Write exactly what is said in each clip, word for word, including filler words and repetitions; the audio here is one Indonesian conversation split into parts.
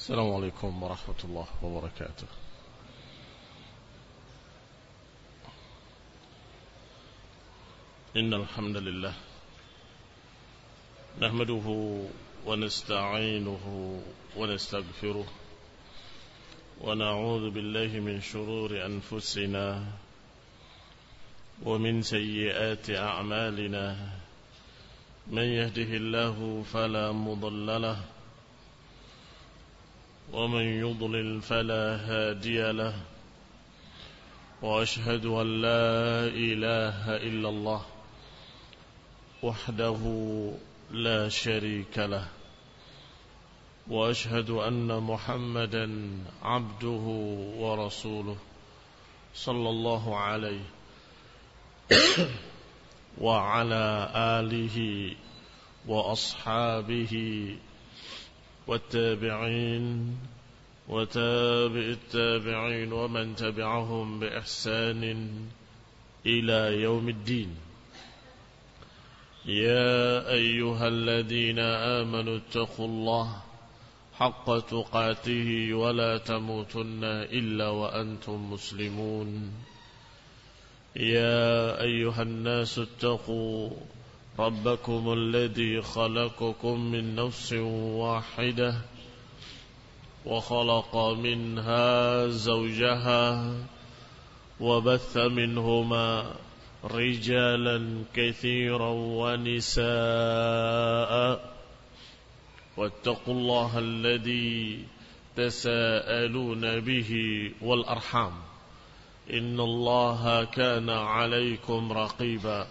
السلام عليكم ورحمة الله وبركاته. إن الحمد لله نحمده ونستعينه ونستغفره ونعوذ بالله من شرور أنفسنا ومن سيئات أعمالنا. من يهده الله فلا مضل له ومن يضلل فلا هادي له، وأشهد أن لا إله إلا الله وحده لا شريك له، وأشهد أن محمدا عبده ورسوله صلى الله عليه وعلى آله وأصحابه والتابعين وتابع التابعين ومن تبعهم بإحسان إلى يوم الدين. يا أيها الذين آمنوا اتقوا الله حق تقاته ولا تموتن إلا وأنتم مسلمون. يا أيها الناس اتقوا ربكم الذي خلقكم من نفس واحدة وخلق منها زوجها وبث منهما رجالا كثيرا ونساء، واتقوا الله الذي تساءلون به والأرحام إن الله كان عليكم رقيبا.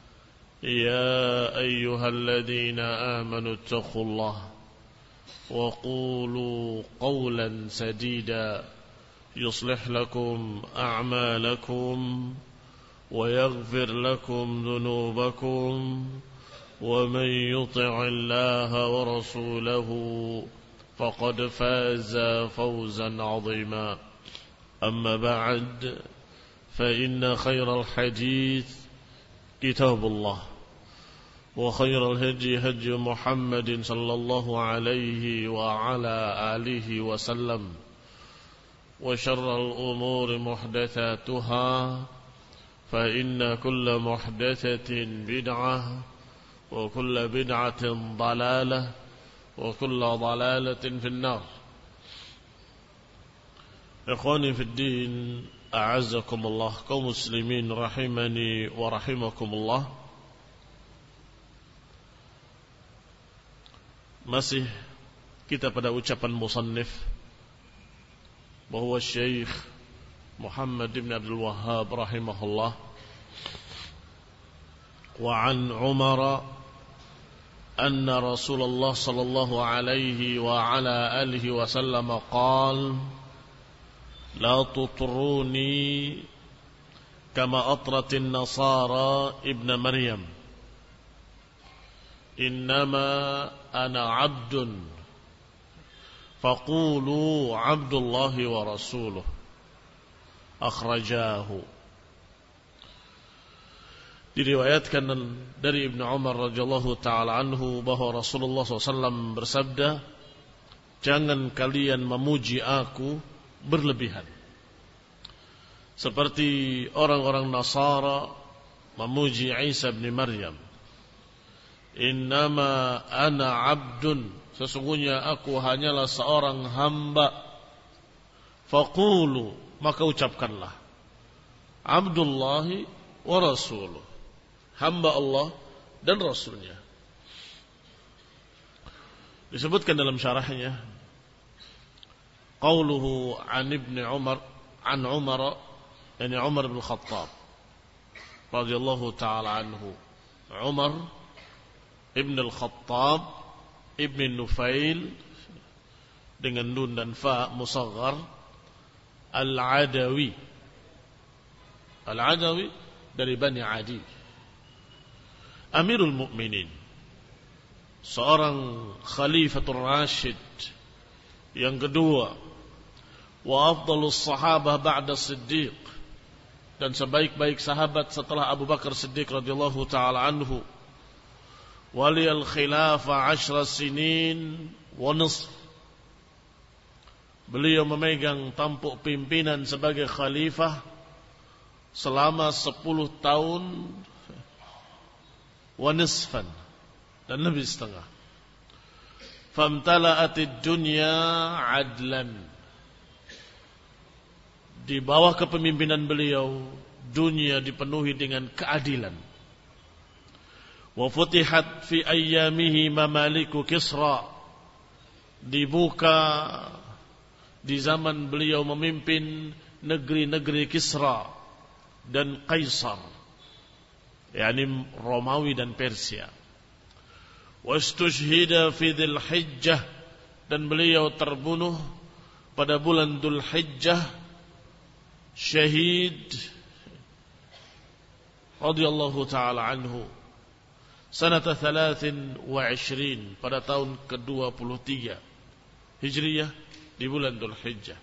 يا أيها الذين آمنوا اتقوا الله وقولوا قولا سديدا يصلح لكم أعمالكم ويغفر لكم ذنوبكم، ومن يطع الله ورسوله فقد فاز فوزا عظيما. أما بعد، فإن خير الحديث كتاب الله، وخير الهدي هدي محمد صلى الله عليه وعلى آله وسلم، وشر الأمور محدثاتها، فإن كل محدثة بدعة وكل بدعة ضلالة وكل ضلالة في النار. إخواني في الدين، أعزكم الله، kaum muslimin rahimani wa rahimakumullah. Masih kita pada ucapan musannif bahwa Syekh Muhammad bin Abdul Wahhab rahimahullah wa an Umar anna Rasulullah sallallahu alaihi wa ala alihi wa sallam qala لا تطروني كما أطرت النصارى ابن مريم، إنما أنا عبد فقولوا عبد الله ورسوله. أخرجاه. Diriwayatkan dari Ibnu Umar radhiyallahu taala anhu bahwa Rasulullah shallallahu alaihi wasallam bersabda, jangan kalian memuji aku berlebihan seperti orang-orang Nasara memuji Isa bin Maryam. Innama ana abdun, sesungguhnya aku hanyalah seorang hamba. Faqulu, maka ucapkanlah, Abdullahi wa rasuluh, hamba Allah dan Rasulnya. Disebutkan dalam syarahnya, qauluhu an ibni Umar an Umar, yani Umar bin Khattab radhiyallahu ta'ala anhu. Umar ibn al-Khattab ibn Nufail dengan nun dan fa musaghar, al-Adawi. Al-Adawi dari Bani Adi, Amirul Mukminin, seorang Khalifatul Rashid yang kedua, wa afdalus sahabah ba'da Siddiq, dan sebaik-baik sahabat setelah Abu Bakar Siddiq radhiyallahu taala anhu. Waliyal khilafa ashra sinin wa nisf, beliau memegang tampuk pimpinan sebagai khalifah selama sepuluh tahun wa nisfan, dan lebih setengah. Famtala'atid dunya adlan. Di bawah kepemimpinan beliau, dunia dipenuhi dengan keadilan. Wa futihat fi ayyamihi mamaliku Kisra. Dibuka di zaman beliau memimpin negeri-negeri Kisra dan Kaisar, yakni Romawi dan Persia. Wastushhida fi Dzul Hijjah, dan beliau terbunuh pada bulan Dzul Hijjah, syahid radhiyallahu taala anhu sanata thalathin wa ishrin, pada tahun ke dua puluh tiga Hijriyah di bulan Dzul Hijjah.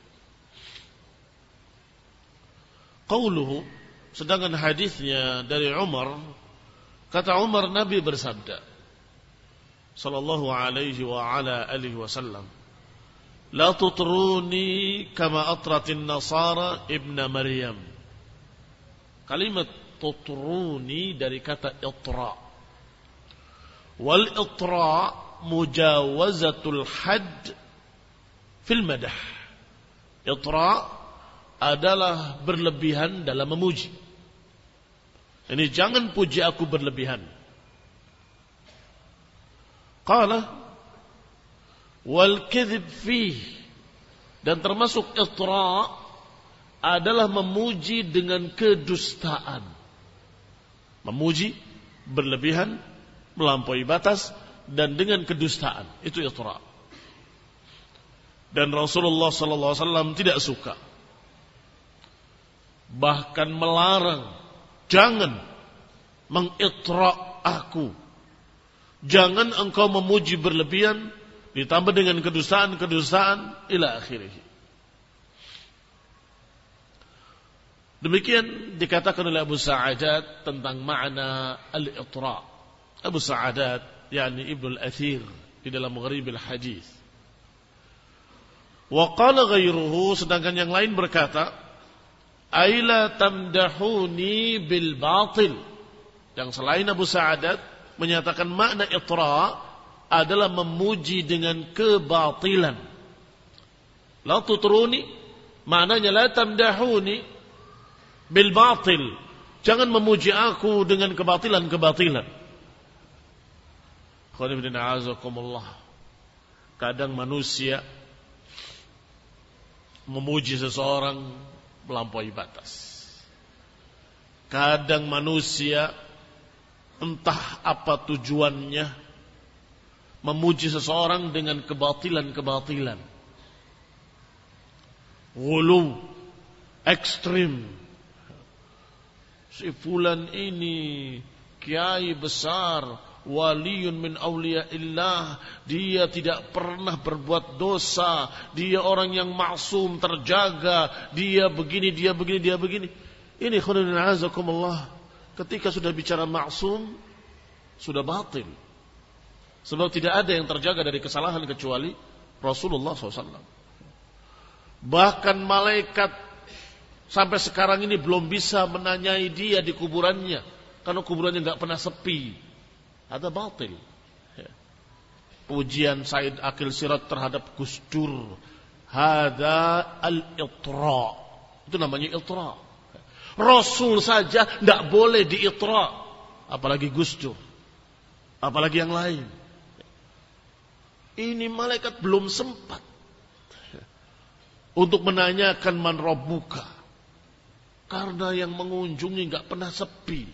Qauluhu, sedangkan hadisnya dari Umar, kata Umar, Nabi bersabda sallallahu alaihi wa ala alihi wasallam, la tutruni kama atratin nasara ibna Maryam. Kalimat tutruni dari kata itra. Wal itra mujawazatul hadd fil madah. Itra adalah berlebihan dalam memuji. Ini jangan puji aku berlebihan. Qala wal kadhib fih, dan termasuk itra adalah memuji dengan kedustaan. Memuji berlebihan, melampaui batas, dan dengan kedustaan, itu itra. Dan Rasulullah sallallahu alaihi wasallam tidak suka, bahkan melarang, jangan mengitra aku. Jangan engkau memuji berlebihan, ditambah dengan kedustaan-kedustaan, ila akhirih. Demikian dikatakan oleh Abu Sa'adat tentang makna al-itra. Abu Sa'adat, yakni Ibnu al-Athir, di dalam Gharib al-Hadis. Wa qala ghairuhu, sedangkan yang lain berkata, aila tamdahuni bil batil. Yang selain Abu Sa'adat menyatakan makna itra adalah memuji dengan kebatilan. La tutruni, maknanya la tamdahuni bil batil. Jangan memuji aku dengan kebatilan-kebatilan. Kadang manusia memuji seseorang melampaui batas. Kadang manusia, entah apa tujuannya, memuji seseorang dengan kebatilan-kebatilan. Ghulu, ekstrim. Si fulan ini kiai besar, waliyun min awliyaillah, dia tidak pernah berbuat dosa, dia orang yang maksum, terjaga, dia begini, dia begini, dia begini. Ini khairan azakumullah. Ketika sudah bicara maksum, sudah batil. Sebab tidak ada yang terjaga dari kesalahan kecuali Rasulullah shallallahu alaihi wasallam. Bahkan malaikat sampai sekarang ini belum bisa menanyai dia di kuburannya, karena kuburannya nggak pernah sepi. Ada batil. Pujian Said Akil Siraj terhadap Gus Dur, hada al-itra. Itu namanya itra. Rasul saja tidak boleh diitra, apalagi Gus Dur, apalagi yang lain. Ini malaikat belum sempat untuk menanyakan man rabbuka, karena yang mengunjungi nggak pernah sepi.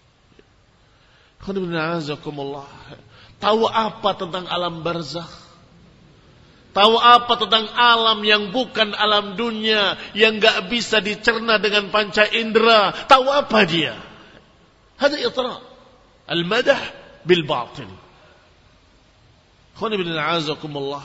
Tahu apa tentang alam barzakh? Tahu apa tentang alam yang bukan alam dunia, yang gak bisa dicerna dengan panca indera? Tahu apa dia? Hada itra. Al-madah bil batil. Khana bin a'azakumullah.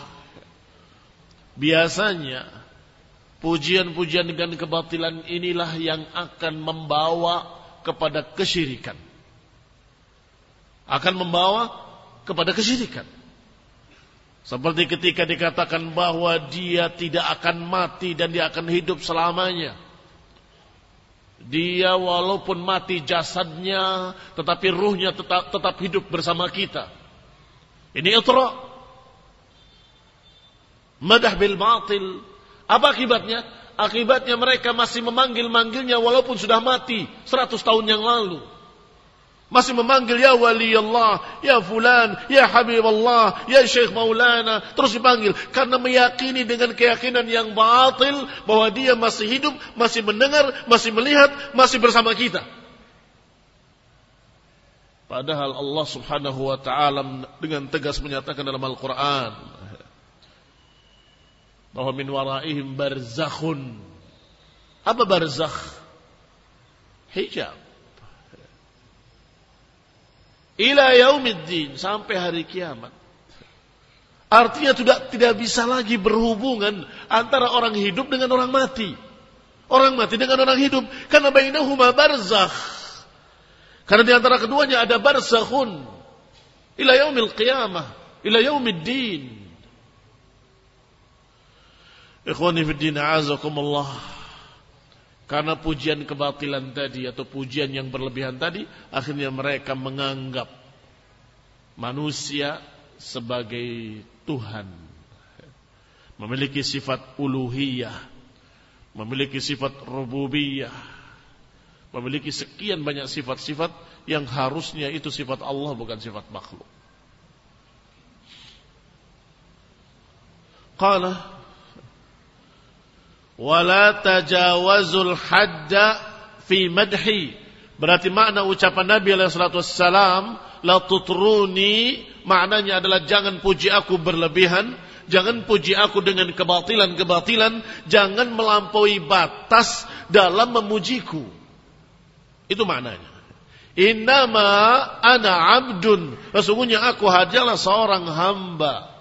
Biasanya pujian-pujian dengan kebatilan inilah yang akan membawa kepada kesyirikan. Akan membawa kepada kesyirikan. Seperti ketika dikatakan bahwa dia tidak akan mati dan dia akan hidup selamanya. Dia walaupun mati jasadnya, tetapi ruhnya tetap, tetap hidup bersama kita. Ini itra. Madah bil batil. Apa akibatnya? Akibatnya mereka masih memanggil-manggilnya walaupun sudah mati seratus tahun yang lalu. Masih memanggil ya wali Allah, ya fulan, ya habib Allah, ya syekh maulana. Terus dipanggil karena meyakini dengan keyakinan yang batil bahwa dia masih hidup, masih mendengar, masih melihat, masih bersama kita. Padahal Allah subhanahu wa ta'ala dengan tegas menyatakan dalam Al-Quran bahwa min waraihim barzakhun. Apa barzakh? Hijab. Ila yaumiddin, sampai hari kiamat. Artinya tidak tidak bisa lagi berhubungan antara orang hidup dengan orang mati. Orang mati dengan orang hidup, karena bainahuma barzakh. Karena di antara keduanya ada barzakhun ila yaumil qiyamah, ila yaumiddin. Ikhwani fid din, a'azakumullah. Karena pujian kebatilan tadi atau pujian yang berlebihan tadi, akhirnya mereka menganggap manusia sebagai Tuhan, memiliki sifat uluhiyah, memiliki sifat rububiyah, memiliki sekian banyak sifat-sifat yang harusnya itu sifat Allah, bukan sifat makhluk. Qala wala tajawazul hadda fi madhi. Berarti makna ucapan Nabi alaihi salatu wassalam la tutruni, maknanya adalah jangan puji aku berlebihan, jangan puji aku dengan kebatilan-kebatilan, jangan melampaui batas dalam memujiku. Itu maknanya. Innama ana abdun, sesungguhnya aku hanyalah seorang hamba.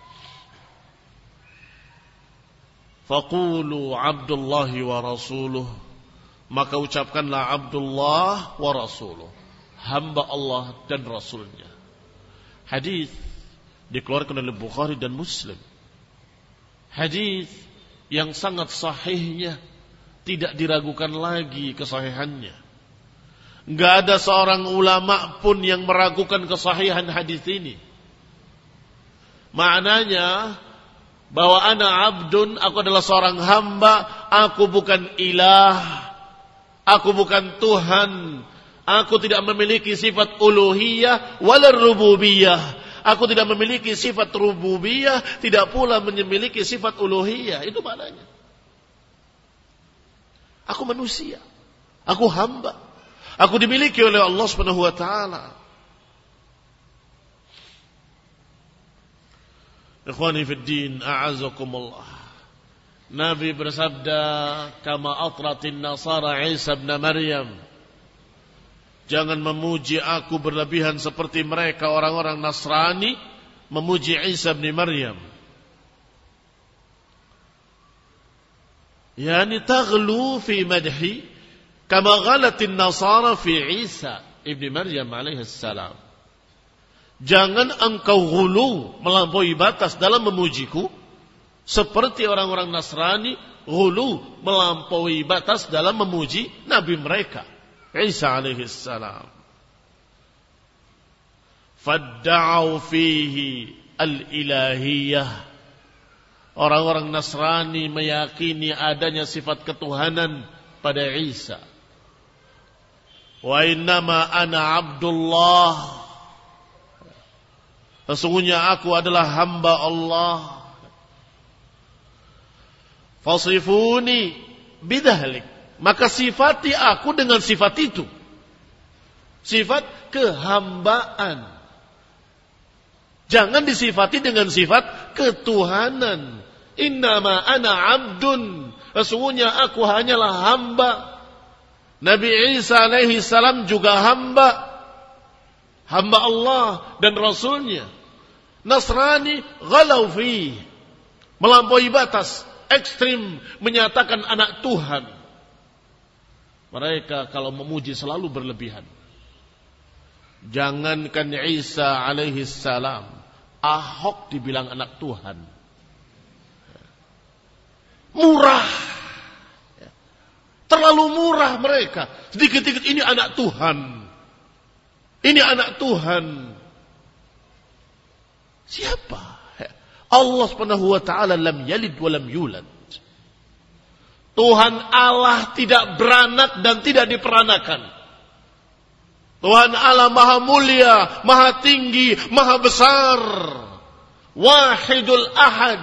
Faqulu Abdullahi wa rasuluh, maka ucapkanlah Abdullah wa rasuluh, hamba Allah dan Rasulnya. Hadis dikeluarkan oleh Bukhari dan Muslim. Hadis yang sangat sahihnya, tidak diragukan lagi kesahihannya. Enggak ada seorang ulama pun yang meragukan kesahihan hadis ini. Maknanya bahwa ana abdun, aku adalah seorang hamba, aku bukan ilah, aku bukan Tuhan, aku tidak memiliki sifat uluhiyah wala rububiyah, aku tidak memiliki sifat rububiyah, tidak pula memiliki sifat uluhiyah. Itu maknanya. Aku manusia, aku hamba, aku dimiliki oleh Allah Subhanahu wa ta'ala. Ikhwani fid din, a'azakumullah. Nabi bersabda, kama atratin nasara Isa ibn Maryam, jangan memuji aku berlebihan seperti mereka orang-orang Nasrani memuji Isa ibn Maryam. Yani taghlu fi madhi kama ghalatin nasara fi Isa ibn Maryam alaihi salam. Jangan engkau ghulu, melampaui batas dalam memujiku, seperti orang-orang Nasrani ghulu, melampaui batas dalam memuji Nabi mereka, Isa alaihi salam. Fadda'u fihi al-ilahiyah. Orang-orang Nasrani meyakini adanya sifat ketuhanan pada Isa. Wa innama ana Abdullah, sesungguhnya aku adalah hamba Allah. Fasifuni bidhalik, maka sifati aku dengan sifat itu, sifat kehambaan. Jangan disifati dengan sifat ketuhanan. Innama ana abdun, sesungguhnya aku hanyalah hamba. Nabi Isa alaihi salam juga hamba, hamba Allah dan Rasulnya. Nasrani ghalau fi, melampaui batas, ekstrim, menyatakan anak Tuhan. Mereka kalau memuji selalu berlebihan. Jangankan Isa alaihi salam, Ahok dibilang anak Tuhan. Murah. Terlalu murah mereka. Sedikit-sedikit ini anak Tuhan. Ini anak Tuhan. Siapa? Allah Subhanahu wa taala lam yalid wa lam yulad. Tuhan Allah tidak beranak dan tidak diperanakan. Tuhan Allah maha mulia, maha tinggi, maha besar. Wahidul ahad.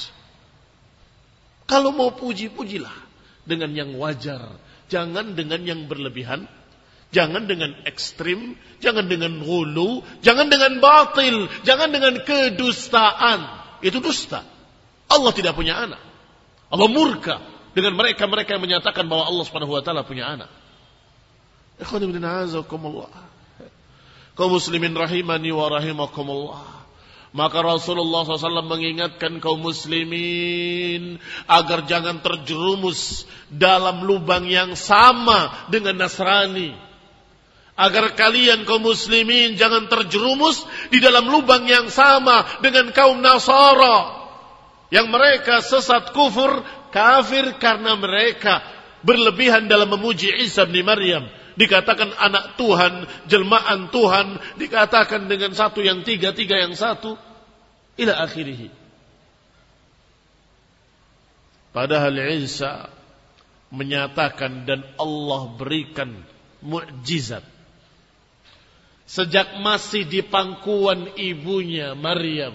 Kalau mau puji, pujilah dengan yang wajar. Jangan dengan yang berlebihan. Jangan dengan ekstrim. Jangan dengan ghulu. Jangan dengan batil. Jangan dengan kedustaan. Itu dusta. Allah tidak punya anak. Allah murka dengan mereka-mereka yang menyatakan bahwa Allah Subhanahu wa taala punya anak. Ikhwan ibn a'azakumullah. Kaum muslimin rahimani wa rahimakumullah. Maka Rasulullah shallallahu alaihi wasallam mengingatkan kaum muslimin agar jangan terjerumus dalam lubang yang sama dengan Nasrani. Agar kalian kaum muslimin jangan terjerumus di dalam lubang yang sama dengan kaum Nasara. Yang mereka sesat kufur, kafir karena mereka berlebihan dalam memuji Isa bin Maryam. Dikatakan anak Tuhan, jelmaan Tuhan, dikatakan dengan satu yang tiga, tiga yang satu, ila akhirih. Padahal Isa menyatakan dan Allah berikan mukjizat. Sejak masih di pangkuan ibunya Maryam,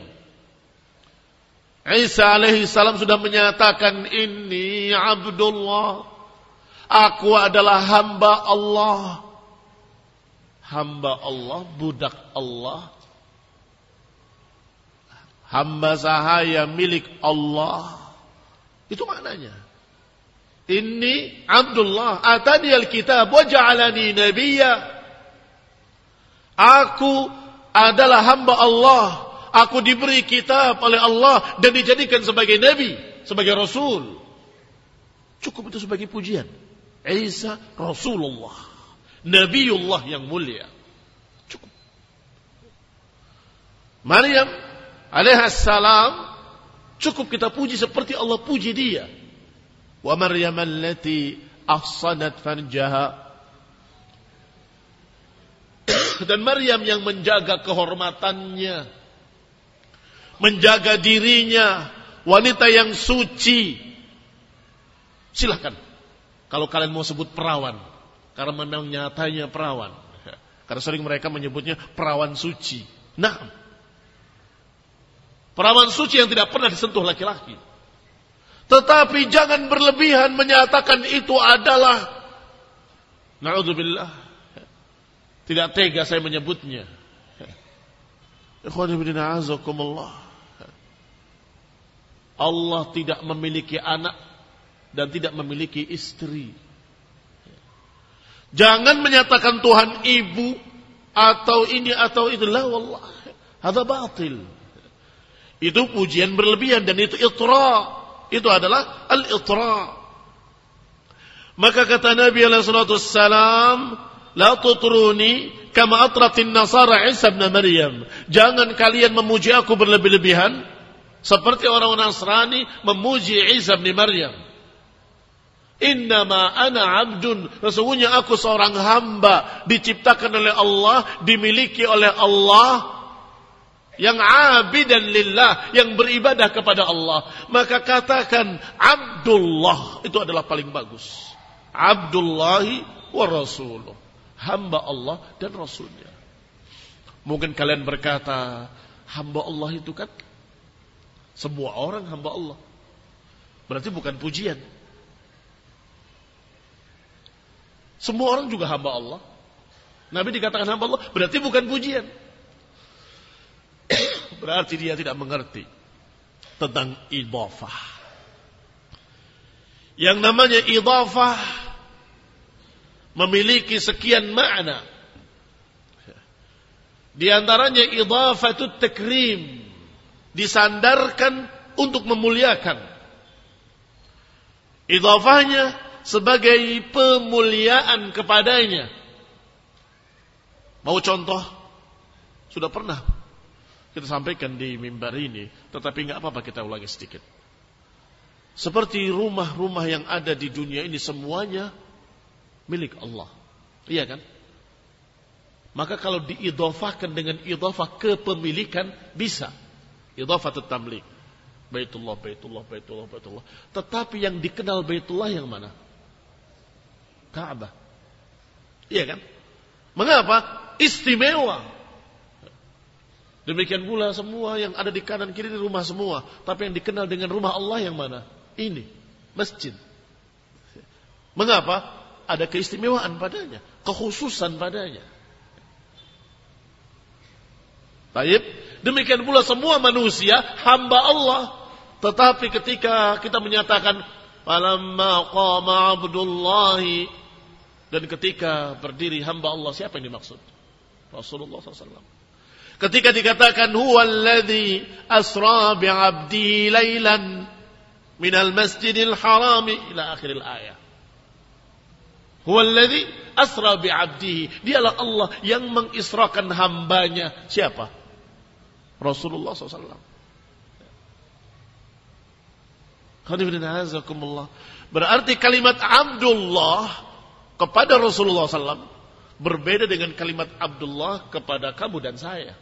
Isa alaihi salam sudah menyatakan, Inni Abdullah, aku adalah hamba Allah. Hamba Allah, budak Allah. Hamba sahaya milik Allah. Itu maknanya. Inni Abdullah, atani al-kitab wa ja'alani nabiyya. Aku adalah hamba Allah. Aku diberi kitab oleh Allah dan dijadikan sebagai nabi, sebagai rasul. Cukup itu sebagai pujian. Isa Rasulullah, Nabiullah yang mulia. Cukup. Maryam alaihissalam cukup kita puji seperti Allah puji dia. Wa Maryam allati ahsanat farjaha. Dan Maryam yang menjaga kehormatannya, menjaga dirinya, wanita yang suci. Silahkan kalau kalian mau sebut perawan, karena memang nyatanya perawan. Karena sering mereka menyebutnya perawan suci. Nah, perawan suci yang tidak pernah disentuh laki-laki. Tetapi jangan berlebihan menyatakan itu adalah, na'udzubillah, tidak tega saya menyebutnya. Ikhwan fillah a'azakumullah. Allah tidak memiliki anak dan tidak memiliki istri. Jangan menyatakan Tuhan ibu atau ini atau itu. La wallah, hadza batil. Itu pujian berlebihan dan itu itra. Itu adalah al-itra. Maka kata Nabi alaihi salatu wassalam, la tutruni kama atratin nasara Isa bin Maryam. Jangan kalian memuji aku berlebih-lebihan seperti orang Nasrani memuji Isa bin Maryam. Innama ana abdun, sesungguhnya aku seorang hamba diciptakan oleh Allah, dimiliki oleh Allah, yang abidan lillah, yang beribadah kepada Allah. Maka katakan Abdullah, itu adalah paling bagus. Abdullahi wa rasuluh, hamba Allah dan Rasulnya. Mungkin kalian berkata, hamba Allah itu kan semua orang hamba Allah, berarti bukan pujian. Semua orang juga hamba Allah. Nabi dikatakan hamba Allah, berarti bukan pujian. Berarti dia tidak mengerti tentang idhafah. Yang namanya idhafah memiliki sekian makna. Di antaranya idhafatut takrim, disandarkan untuk memuliakan. Idhafahnya sebagai pemuliaan kepadanya. Mau contoh? Sudah pernah Kita sampaikan di mimbar ini, tetapi nggak apa-apa kita ulangi sedikit. Seperti rumah-rumah yang ada di dunia ini semuanya milik Allah. Iya kan? Maka kalau diidhafahkan dengan idhafah kepemilikan bisa. Idhafatut tamlik. Baitullah, Baitullah, Baitullah, Baitullah. Tetapi yang dikenal Baitullah yang mana? Ka'bah. Iya kan? Mengapa? Istimewa. Demikian pula semua yang ada di kanan kiri di rumah semua. Tapi yang dikenal dengan rumah Allah yang mana? Ini. Masjid. Mengapa? Ada keistimewaan padanya. Kekhususan padanya. Baik. Demikian pula semua manusia hamba Allah. Tetapi ketika kita menyatakan falamma qama Abdullahi, dan ketika berdiri hamba Allah, siapa yang dimaksud? Rasulullah sallallahu alaihi wasallam. Ketika dikatakan huwallazi asra bi'abdihi lailan minal masjidil harami ila akhiril ayat. Huwallazi asra bi'abdihi, dialah Allah yang mengisrakan hambanya. Siapa? Rasulullah sallallahu alaihi wasallam. Berarti kalimat Abdullah kepada Rasulullah sallallahu alaihi wasallam berbeda dengan kalimat Abdullah kepada kamu dan saya.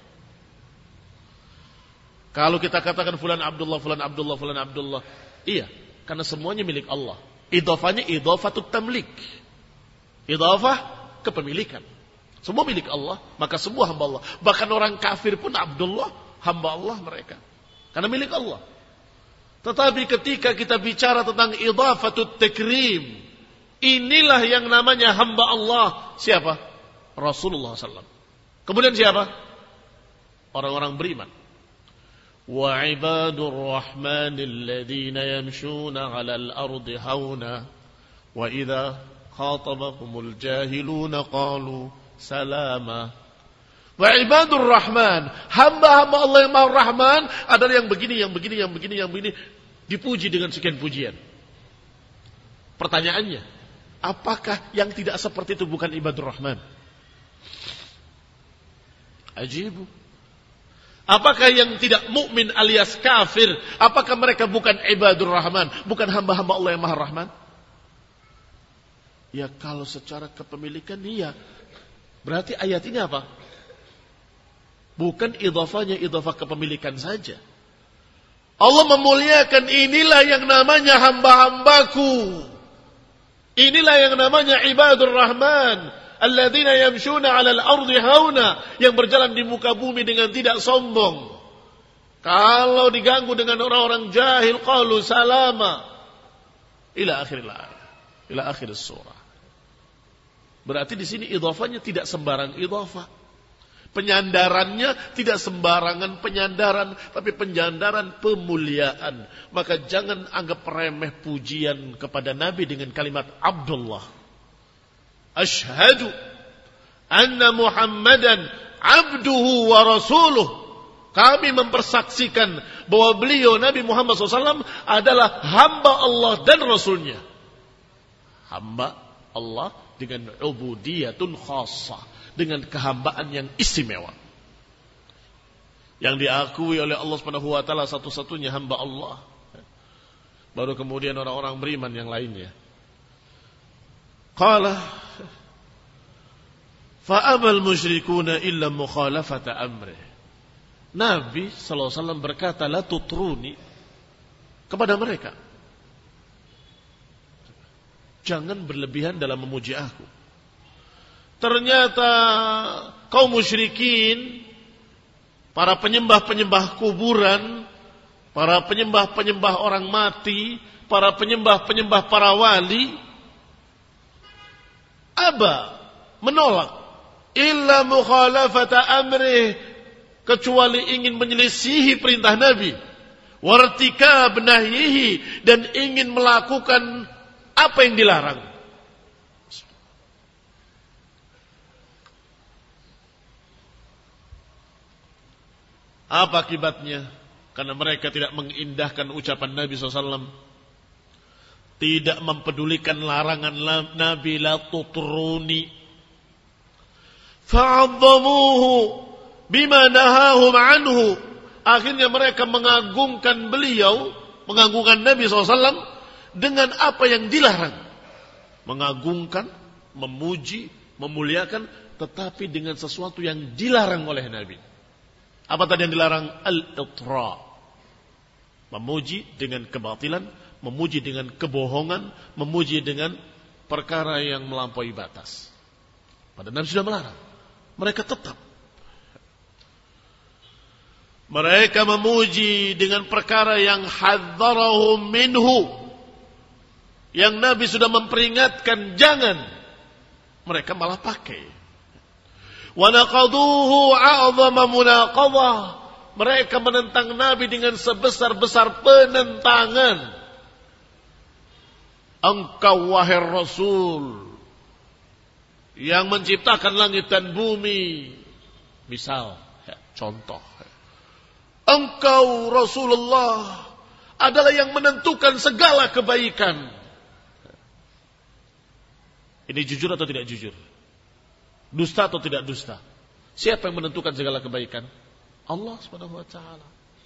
Kalau kita katakan fulan Abdullah, fulan Abdullah, fulan Abdullah, iya, karena semuanya milik Allah. Idhafahnya idhafatut tamlik. Idhafah kepemilikan. Semua milik Allah, maka semua hamba Allah. Bahkan orang kafir pun Abdullah, hamba Allah mereka. Karena milik Allah. Tetapi ketika kita bicara tentang idhafatut takrim, inilah yang namanya hamba Allah. Siapa? Rasulullah sallallahu alaihi wasallam. Kemudian siapa? Orang-orang beriman. Wa ibadur rahmanil ladzina yamshuna 'alal ardi hauna wa idza khatabahumul jahiluna qalu salama. Wa ibadur rahman, hamba-hamba Allah yang Maha Rahman adalah yang begini, yang begini, yang begini, yang begini, dipuji dengan sekian pujian. Pertanyaannya, apakah yang tidak seperti itu bukan ibadur rahman? Ajib. Apakah yang tidak mukmin alias kafir, apakah mereka bukan ibadur rahman, bukan hamba-hamba Allah yang Maha Rahman? Ya kalau secara kepemilikan iya. Berarti ayat ini apa? Bukan idhafahnya idhafah kepemilikan saja. Allah memuliakan inilah yang namanya hamba-hambaku. Inilah yang namanya ibadur rahman. Alladzina yamshuna 'alal ardi hauna, yang berjalan di muka bumi dengan tidak sombong. Kalau diganggu dengan orang-orang jahil qalu salama. Ila akhiril ayat. Ila akhir surah. Berarti di sini idhafahnya tidak sembarang idhafah. Penyandarannya tidak sembarangan penyandaran, tapi penyandaran pemuliaan. Maka jangan anggap remeh pujian kepada Nabi dengan kalimat Abdullah. Ashhadu anna Muhammadan abduhu wa rasuluh. Kami mempersaksikan bahwa beliau Nabi Muhammad shallallahu alaihi wasallam adalah hamba Allah dan Rasulnya. Hamba Allah dengan ubudiyatun khassah, dengan kehambaan yang istimewa, yang diakui oleh Allah Subhanahu wa taala satu-satunya hamba Allah. Baru kemudian orang-orang beriman yang lainnya. Qala fa abal musyrikuna illa mukhalafata amrih. Nabi sallallahu alaihi wasallam berkata, la tutruni, kepada mereka, jangan berlebihan dalam memuji aku. Ternyata kaum musyrikin, para penyembah-penyembah kuburan, para penyembah-penyembah orang mati, para penyembah-penyembah para wali, aba, menolak, illa mukhalafata amrih, kecuali ingin menyelisihi perintah Nabi, wartikab nahyihi, dan ingin melakukan apa yang dilarang. Apa akibatnya? Karena mereka tidak mengindahkan ucapan Nabi shallallahu alaihi wasallam, tidak mempedulikan larangan Nabi, la tutruni, fa'adzamuhu, bima nahahum anhu. Akhirnya mereka mengagungkan beliau, mengagungkan Nabi shallallahu alaihi wasallam dengan apa yang dilarang. Mengagungkan, memuji, memuliakan, tetapi dengan sesuatu yang dilarang oleh Nabi. Apa tadi yang dilarang? Al-itra. Memuji dengan kebatilan, memuji dengan kebohongan, memuji dengan perkara yang melampaui batas. Padahal Nabi sudah melarang. Mereka tetap. Mereka memuji dengan perkara yang hadzarahum minhu, yang Nabi sudah memperingatkan jangan. Mereka malah pakai. Wa naqaduhu a'zama munaqadhah. Mereka menentang Nabi dengan sebesar-besar penentangan. Engkau wahai Rasul yang menciptakan langit dan bumi. Misal, ya, contoh. Engkau Rasulullah adalah yang menentukan segala kebaikan. Ini jujur atau tidak jujur? Dusta atau tidak dusta? Siapa yang menentukan segala kebaikan? Allah subhanahu wa ta'ala.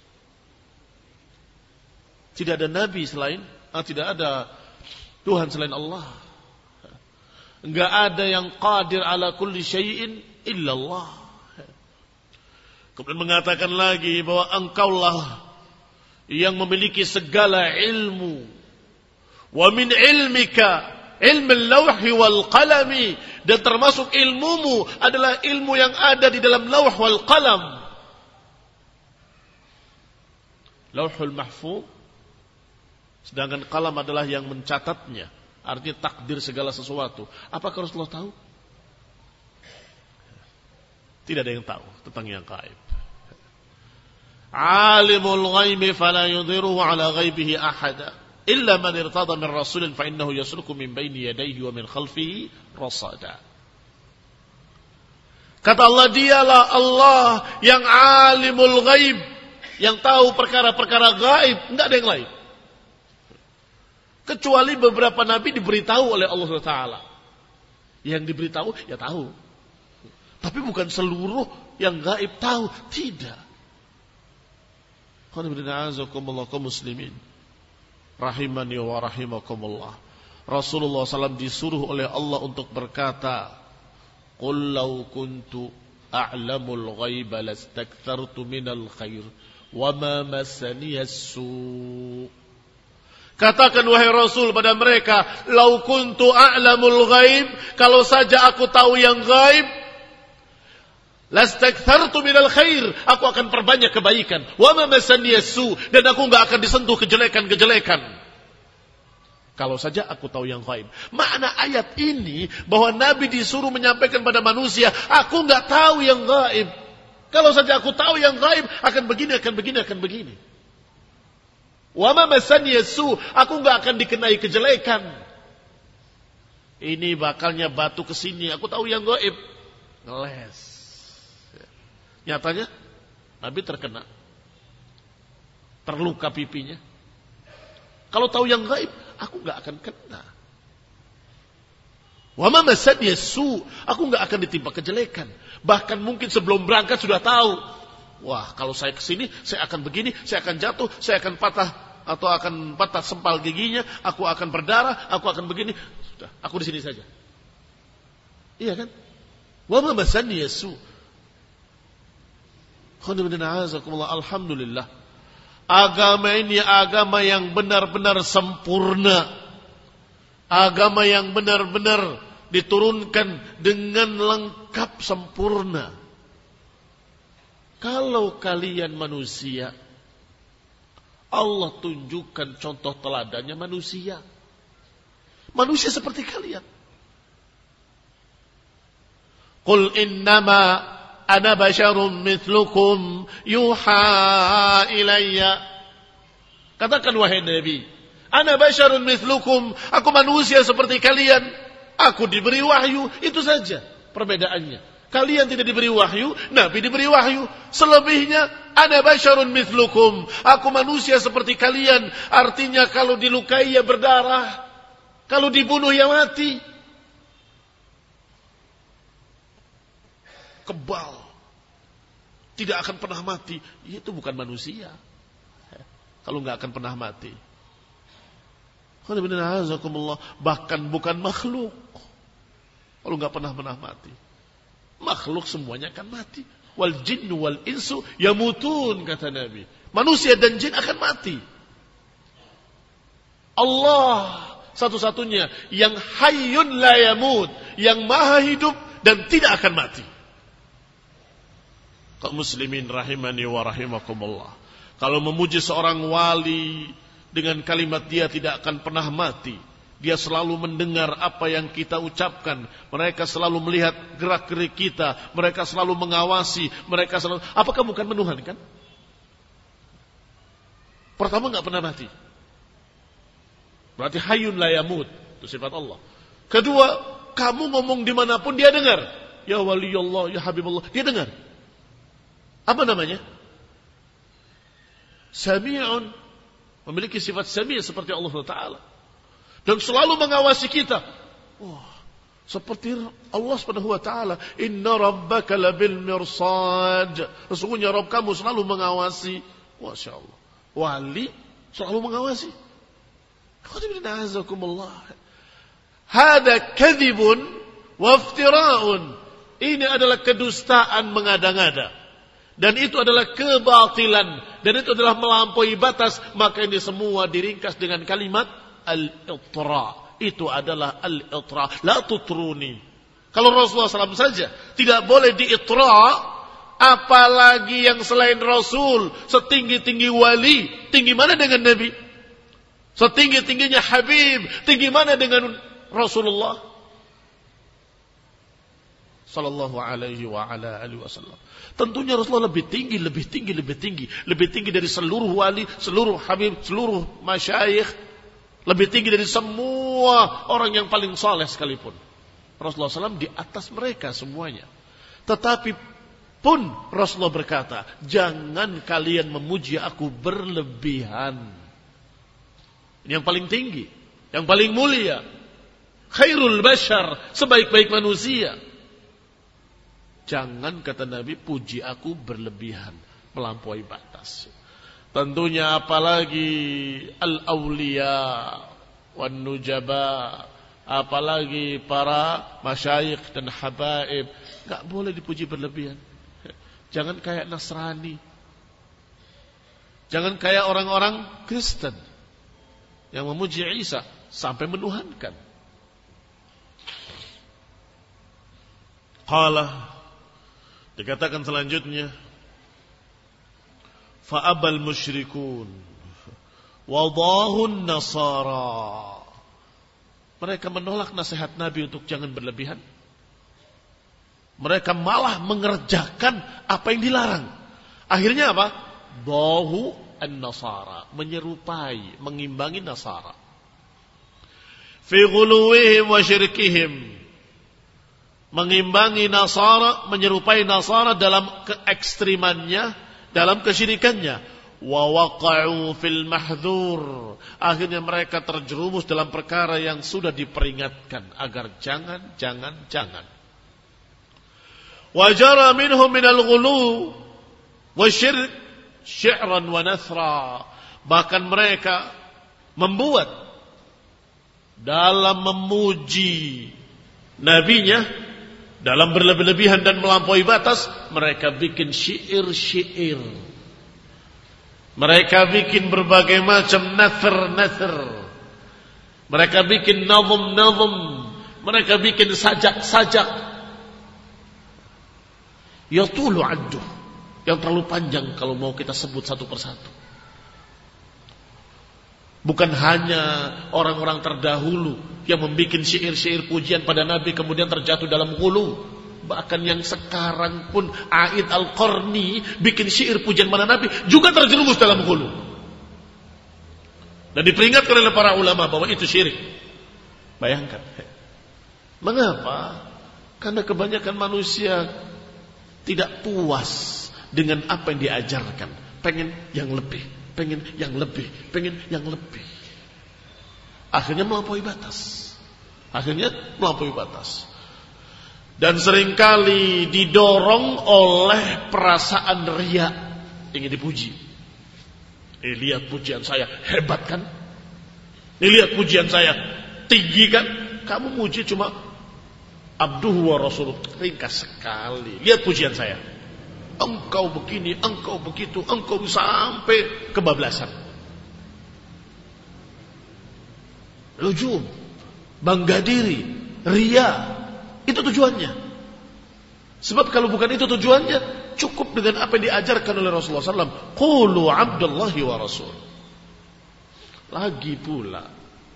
Tidak ada nabi selain, ah, tidak ada Tuhan selain Allah. Enggak ada yang qadir ala kulli syai'in illallah. Kemudian mengatakan lagi bahwa engkaulah yang memiliki segala ilmu. Wa min ilmika ilmu al-lawhi wal qalami, dan termasuk ilmumu adalah ilmu yang ada di dalam lawh wal qalam. Lauhul mahfuz, sedangkan qalam adalah yang mencatatnya, artinya takdir segala sesuatu. Apakah Rasulullah tahu? Tidak ada yang tahu tentang yang gaib. Alimul ghaibi fala yudhiruhu ala ghaibihi ahada illa man irtada min rasulin fa innahu yasluku min baini yadayhi wa min khalfihi rasada. Kata Allah, dialah Allah yang alimul ghaib, yang tahu perkara-perkara gaib, enggak ada yang lain. Kecuali beberapa nabi diberitahu oleh Allah subhanahu wa taala. Yang diberitahu ya tahu. Tapi bukan seluruh yang gaib tahu, tidak. Kaum muslimin rahimani wa rahimakumullah. Rasulullah sallallahu alaihi wasallam disuruh oleh Allah untuk berkata, qul law kuntu a'lamul ghaiba lastakthartu minal khair wa ma massani as-su. Katakan wahai Rasul pada mereka, law kuntu a'lamul ghaib, kalau saja aku tahu yang gaib, lastakthartu minal khair, aku akan perbanyak kebaikan. Wa ma massani as-su, dan aku enggak akan disentuh kejelekan-kejelekan. Kalau saja aku tahu yang gaib. Makna ayat ini bahwa Nabi disuruh menyampaikan pada manusia, aku enggak tahu yang gaib. Kalau saja aku tahu yang gaib, akan begini, akan begini, akan begini. Wa ma massani as-su, aku enggak akan dikenai kejelekan. Ini bakalnya batu ke sini, aku tahu yang gaib. Ngeles. Nyatanya Nabi terkena, terluka pipinya. Kalau tahu yang gaib, aku enggak akan kena. Wa ma massani as-su, aku enggak akan ditimpa kejelekan. Bahkan mungkin sebelum berangkat sudah tahu, wah, kalau saya kesini, saya akan begini, saya akan jatuh, saya akan patah atau akan patah sempal giginya, aku akan berdarah, aku akan begini. Sudah, aku di sini saja. Iya kan? Wa ma massani as-su. Alhamdulillah, agama ini agama yang benar-benar sempurna, agama yang benar-benar diturunkan dengan lengkap sempurna. Kalau kalian manusia, Allah tunjukkan contoh teladannya manusia. Manusia seperti kalian. Qul innama ana basyarum mithlukum yuha ilayya. Katakan wahai Nabi, ana basyarun mithlukum, aku manusia seperti kalian. Aku diberi wahyu, itu saja perbedaannya. Kalian tidak diberi wahyu, Nabi diberi wahyu. Selebihnya, ana basyarun mithlukum, aku manusia seperti kalian. Artinya kalau dilukai ya berdarah, kalau dibunuh ya mati. Kebal. tidak akan pernah mati. Itu bukan manusia. Kalau nggak akan pernah mati. Bahkan bukan makhluk. Kalau nggak pernah pernah mati. Makhluk semuanya akan mati. Wal jinnu wal insu yamutun, kata Nabi. Manusia dan jin akan mati. Allah satu-satunya yang hayyun la yamut, yang maha hidup dan tidak akan mati. Kaum muslimin rahimani wa rahimakumullah. Kalau memuji seorang wali dengan kalimat dia tidak akan pernah mati, dia selalu mendengar apa yang kita ucapkan, mereka selalu melihat gerak-gerik kita, mereka selalu mengawasi, mereka selalu, apakah bukan menuhankan? Pertama enggak pernah mati. Berarti hayyun la yamut, itu sifat Allah. Kedua, kamu ngomong dimanapun dia dengar. Ya waliyullah, ya habibullah, dia dengar. Apa namanya? Sami'un, memiliki sifat sami' seperti Allah Ta'ala. Dan selalu mengawasi kita. Wah, seperti Allah Subhanahu wa Ta'ala, inna rabbaka labil mirsad. Sesungguhnya Rabb kamu selalu mengawasi. Masya Allah. Wali selalu mengawasi. Hada kadhibun waftira'un. Ini adalah kedustaan mengada-ngada. Dan itu adalah kebatilan. Dan itu adalah melampaui batas. Maka ini semua diringkas dengan kalimat al-itra. Itu adalah al-itra. La tutruni. Kalau Rasulullah shallallahu alaihi wasallam saja tidak boleh di-itra, apalagi yang selain Rasul. Setinggi-tinggi wali, tinggi mana dengan Nabi? Setinggi-tingginya Habib, tinggi mana dengan Rasulullah sallallahu alaihi wa ala alihi wasallam. Tentunya Rasulullah lebih tinggi, lebih tinggi, lebih tinggi, lebih tinggi dari seluruh wali, seluruh habib, seluruh masyayikh, lebih tinggi dari semua orang yang paling saleh sekalipun. Rasulullah shallallahu alaihi wasallam di atas mereka semuanya. Tetapi pun Rasulullah berkata, jangan kalian memuji aku berlebihan. Ini yang paling tinggi, yang paling mulia, khairul bashar, sebaik-baik manusia. Jangan, kata Nabi, puji aku berlebihan, melampaui batas. Tentunya apalagi al-awliya wan nujaba, apalagi para masyayikh dan habaib, enggak boleh dipuji berlebihan. Jangan kayak Nasrani. Jangan kayak orang-orang Kristen yang memuji Isa sampai menuhankan. Qala, dikatakan selanjutnya, fa'abal musyrikun wadahun nasara. Mereka menolak nasihat Nabi untuk jangan berlebihan. Mereka malah mengerjakan apa yang dilarang. Akhirnya apa? Dahu an-nasara, menyerupai, mengimbangi Nasara. Fi ghuluwihim wa syirkihim, mengimbangi Nasara, menyerupai Nasara dalam keekstrimannya, dalam kesyirikannya. Wa waqa'u fil mahdhur, akhirnya mereka terjerumus dalam perkara yang sudah diperingatkan agar jangan, jangan, jangan. Wa jara minhum minal ghulu wa syirk syi'ran wa nathra, bahkan mereka membuat dalam memuji nabinya, dalam berlebih-lebihan dan melampaui batas, mereka bikin syair-syair. Mereka bikin berbagai macam nathr-nathr. Mereka bikin nazm-nazm. Mereka bikin sajak-sajak. Yatulu addu, yang terlalu panjang kalau mau kita sebut satu persatu. Bukan hanya orang-orang terdahulu yang membuat syair-syair pujian pada Nabi kemudian terjatuh dalam ghulu. Bahkan yang sekarang pun Aid Al-Qarni bikin syair pujian pada Nabi juga terjerumus dalam ghulu. Dan diperingatkan oleh para ulama bahwa itu syirik. Bayangkan. Mengapa? Karena kebanyakan manusia tidak puas dengan apa yang diajarkan. Pengen yang lebih, pengen yang lebih, pengen yang lebih. Akhirnya melampaui batas. Akhirnya melampaui batas. Dan seringkali didorong oleh perasaan riya, ingin dipuji. Eh, lihat pujian saya, hebat kan? Eh, lihat pujian saya, tinggi kan? Kamu muji cuma abduhu wa rasuluh, ringkas sekali. Lihat pujian saya, engkau begini, engkau begitu, engkau sampai kebablasan. Ujub, bangga diri, riya. Itu tujuannya. Sebab kalau bukan itu tujuannya, cukup dengan apa yang diajarkan oleh Rasulullah sallallahu alaihi wasallam. Qulu abdullahi wa rasul. Lagi pula,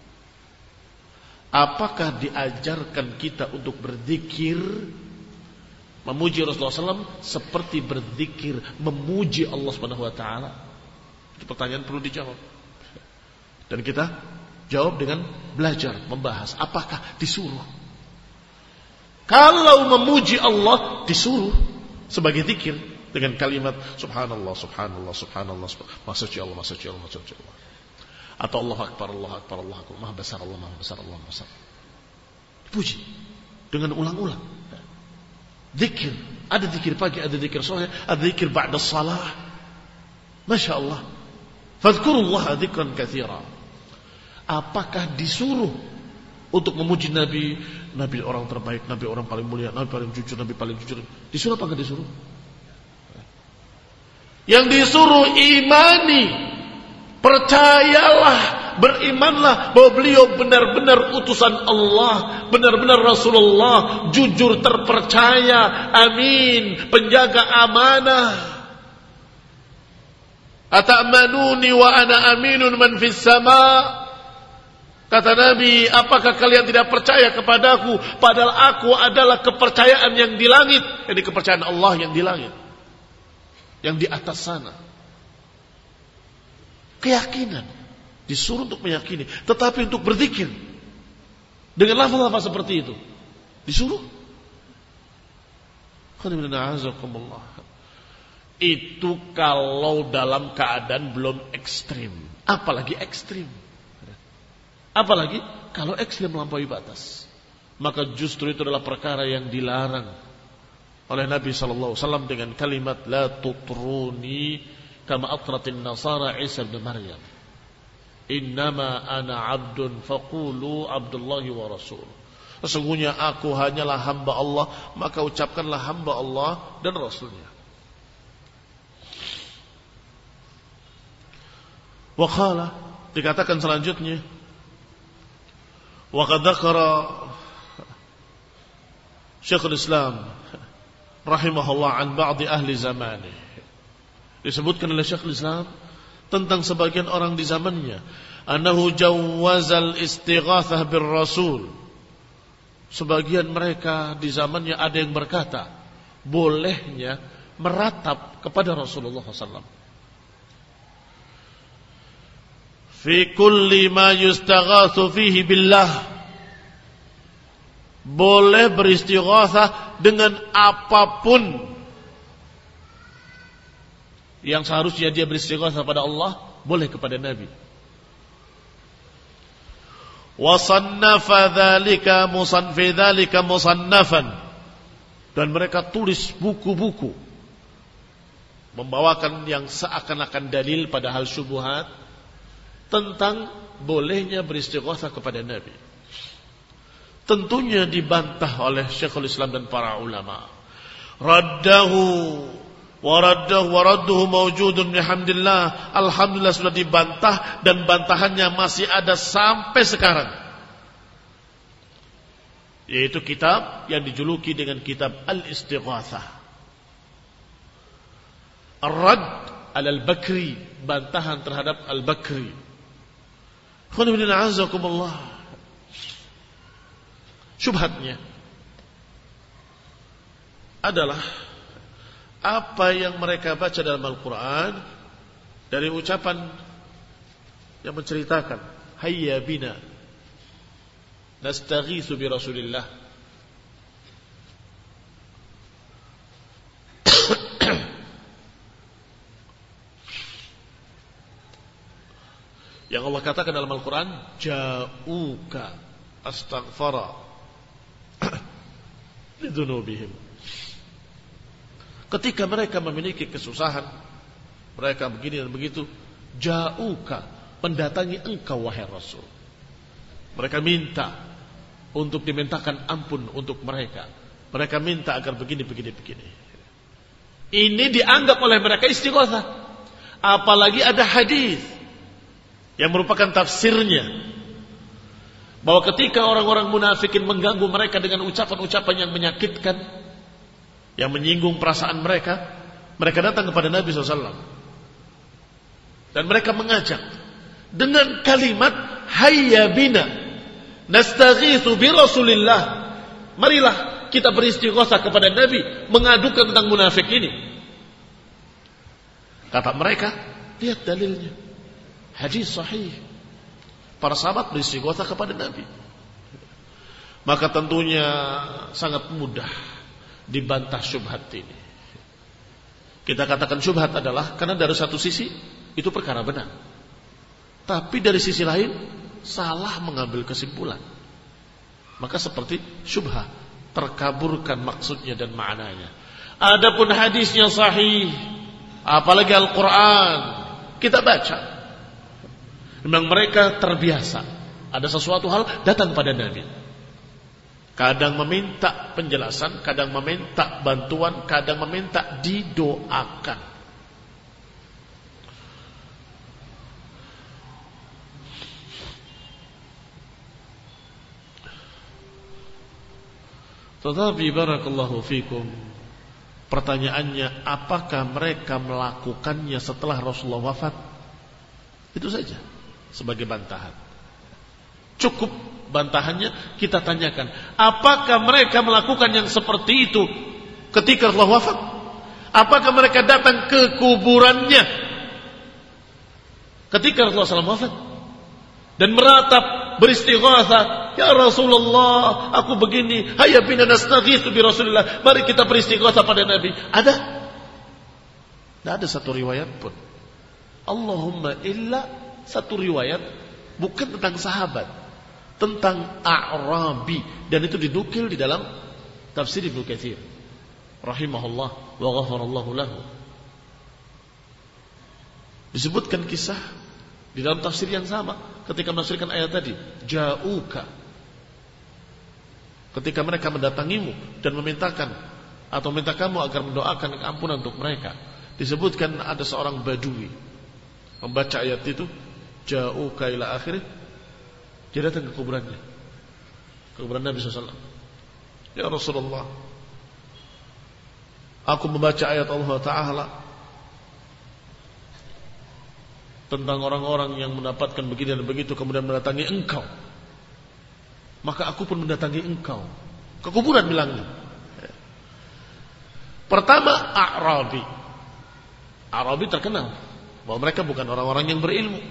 apakah diajarkan kita untuk berzikir, memuji Rasulullah sallallahu alaihi wasallam seperti berzikir, memuji Allah subhanahu wa taala? Itu pertanyaan perlu dijawab. Dan kita jawab dengan belajar, membahas. Apakah disuruh? Kalau memuji Allah disuruh sebagai zikir dengan kalimat subhanallah, subhanallah, subhanallah, maksudnya Allah, maksudnya Allah, maksudnya Allah. Atau Allah akbar, Allah akbar, Allah akbar, maha besar Allah, maha besar Allah, maha besar. Dipuji dengan ulang-ulang. Zikir, ada zikir pagi, ada zikir sore, ada zikir ba'da salah. Masya Allah. Fadhkurullaha dzikran katsira. Apakah disuruh untuk memuji Nabi, Nabi orang terbaik, Nabi orang paling mulia, Nabi paling jujur, Nabi paling jujur? Disuruh apa enggak disuruh? Yang disuruh imani, percayalah, berimanlah bahwa beliau benar-benar utusan Allah, benar-benar Rasulullah, jujur, terpercaya, amin, penjaga amanah. Ata'manuni wa ana aminun man fis sama'. Kata Nabi, apakah kalian tidak percaya kepadaku, padahal aku adalah kepercayaan yang di langit. Jadi kepercayaan Allah yang di langit, yang di atas sana. Keyakinan, disuruh untuk meyakini, tetapi untuk berzikir dengan lafaz-lafaz seperti itu disuruh. Itu kalau dalam keadaan belum ekstrim, apalagi ekstrim. Apalagi kalau ekstrim melampaui batas, maka justru itu adalah perkara yang dilarang oleh Nabi sallallahu alaihi wasallam dengan kalimat la tutruni kama atratin nasara Isa bin Maryam. Innama ana abdun faqulu abdullahi wa rasul. Sesungguhnya aku hanyalah hamba Allah, maka ucapkanlah hamba Allah dan Rasulnya. Wa qala, dikatakan selanjutnya, wa qad dzakara Syekhul Islam rahimahullah an ba'di ahli zamani. Disebutkan oleh Syekhul Islam tentang sebagian orang di zamannya, annahu jawwazal istighatsah bir rasul. Sebagian mereka di zamannya ada yang berkata bolehnya meratap kepada Rasulullah sallallahu alaihi wasallam fi kulli ma yustaghatsu fihi billah. Boleh beristighatsah dengan apapun yang seharusnya dia beristighatsah pada Allah, boleh kepada Nabi. Wa sannafa dzalika musanfi dzalika musannafan, dan mereka tulis buku-buku membawakan yang seakan-akan dalil pada hal syubhat tentang bolehnya beristighatsah kepada Nabi. Tentunya dibantah oleh Syekhul Islam dan para ulama. Raddahu wa raddahu wa radduhu mawjudun bihamdillah. Alhamdulillah sudah dibantah dan bantahannya masih ada sampai sekarang. Yaitu kitab yang dijuluki dengan kitab Al-Istighatsah. Ar-Radd al-Bakri, bantahan terhadap Al-Bakri. Khonibina azakumullah. Syubhatnya adalah apa yang mereka baca dalam Al-Quran dari ucapan yang menceritakan hayya bina nastaghitsu bi Rasulillah. Yang Allah katakan dalam Al-Quran, ja'uka astaghfara lidzunubihim. Ketika mereka memiliki kesusahan, mereka begini dan begitu, ja'uka, mendatangi engkau wahai Rasul. Mereka minta untuk dimintakan ampun untuk mereka. Mereka minta agar begini, begini, begini. Ini dianggap oleh mereka istighatsah. Apalagi ada hadis yang merupakan tafsirnya, bahwa ketika orang-orang munafikin mengganggu mereka dengan ucapan-ucapan yang menyakitkan, yang menyinggung perasaan mereka, mereka datang kepada Nabi shallallahu alaihi wasallam dan mereka mengajak dengan kalimat hayya bina nastaghitsu bi Rasulillah, marilah kita beristighatsah kepada Nabi, mengadukan tentang munafik ini. Kata mereka, lihat dalilnya, hadis sahih, para sahabat beristighatsah kepada Nabi. Maka tentunya sangat mudah dibantah syubhat ini. Kita katakan syubhat adalah karena dari satu sisi itu perkara benar, tapi dari sisi lain salah mengambil kesimpulan. Maka seperti syubhat, terkaburkan maksudnya dan maknanya. Adapun hadisnya sahih, apalagi Al-Quran, kita baca, memang mereka terbiasa ada sesuatu hal datang pada Nabi, kadang meminta penjelasan, kadang meminta bantuan, kadang meminta didoakan. Tetapi barakallahu fikum, pertanyaannya, apakah mereka melakukannya setelah Rasulullah wafat? Itu saja sebagai bantahan. Cukup bantahannya kita tanyakan, apakah mereka melakukan yang seperti itu ketika Rasulullah wafat? Apakah mereka datang ke kuburannya ketika Rasulullah shallallahu alaihi wasallam wafat dan meratap, beristighatsah, ya Rasulullah, aku begini, hayya bina nastaghitsu bi Rasulillah, mari kita beristighatsah pada Nabi? Ada? Tidak ada satu riwayat pun. Allahumma illa satu riwayat, bukan tentang sahabat, tentang A'rabi, dan itu dinukil di dalam tafsir Ibnu Katsir rahimahullah wa ghafarallahu lahu. Disebutkan kisah di dalam tafsir yang sama ketika menafsirkan ayat tadi, ja'uka, ketika mereka mendatangimu dan memintakan atau minta kamu agar mendoakan ampunan untuk mereka. Disebutkan ada seorang badui membaca ayat itu, ja'uka ila akhirih, dia datang ke kuburannya, ke kuburan Nabi shallallahu alaihi wasallam. Ya Rasulullah, aku membaca ayat Allah Ta'ala tentang orang-orang yang mendapatkan begini dan begitu, kemudian mendatangi engkau, maka aku pun mendatangi engkau. Ke kuburan bilangnya. Pertama, A'rabi. A'rabi terkenal bahwa mereka bukan orang-orang yang berilmu.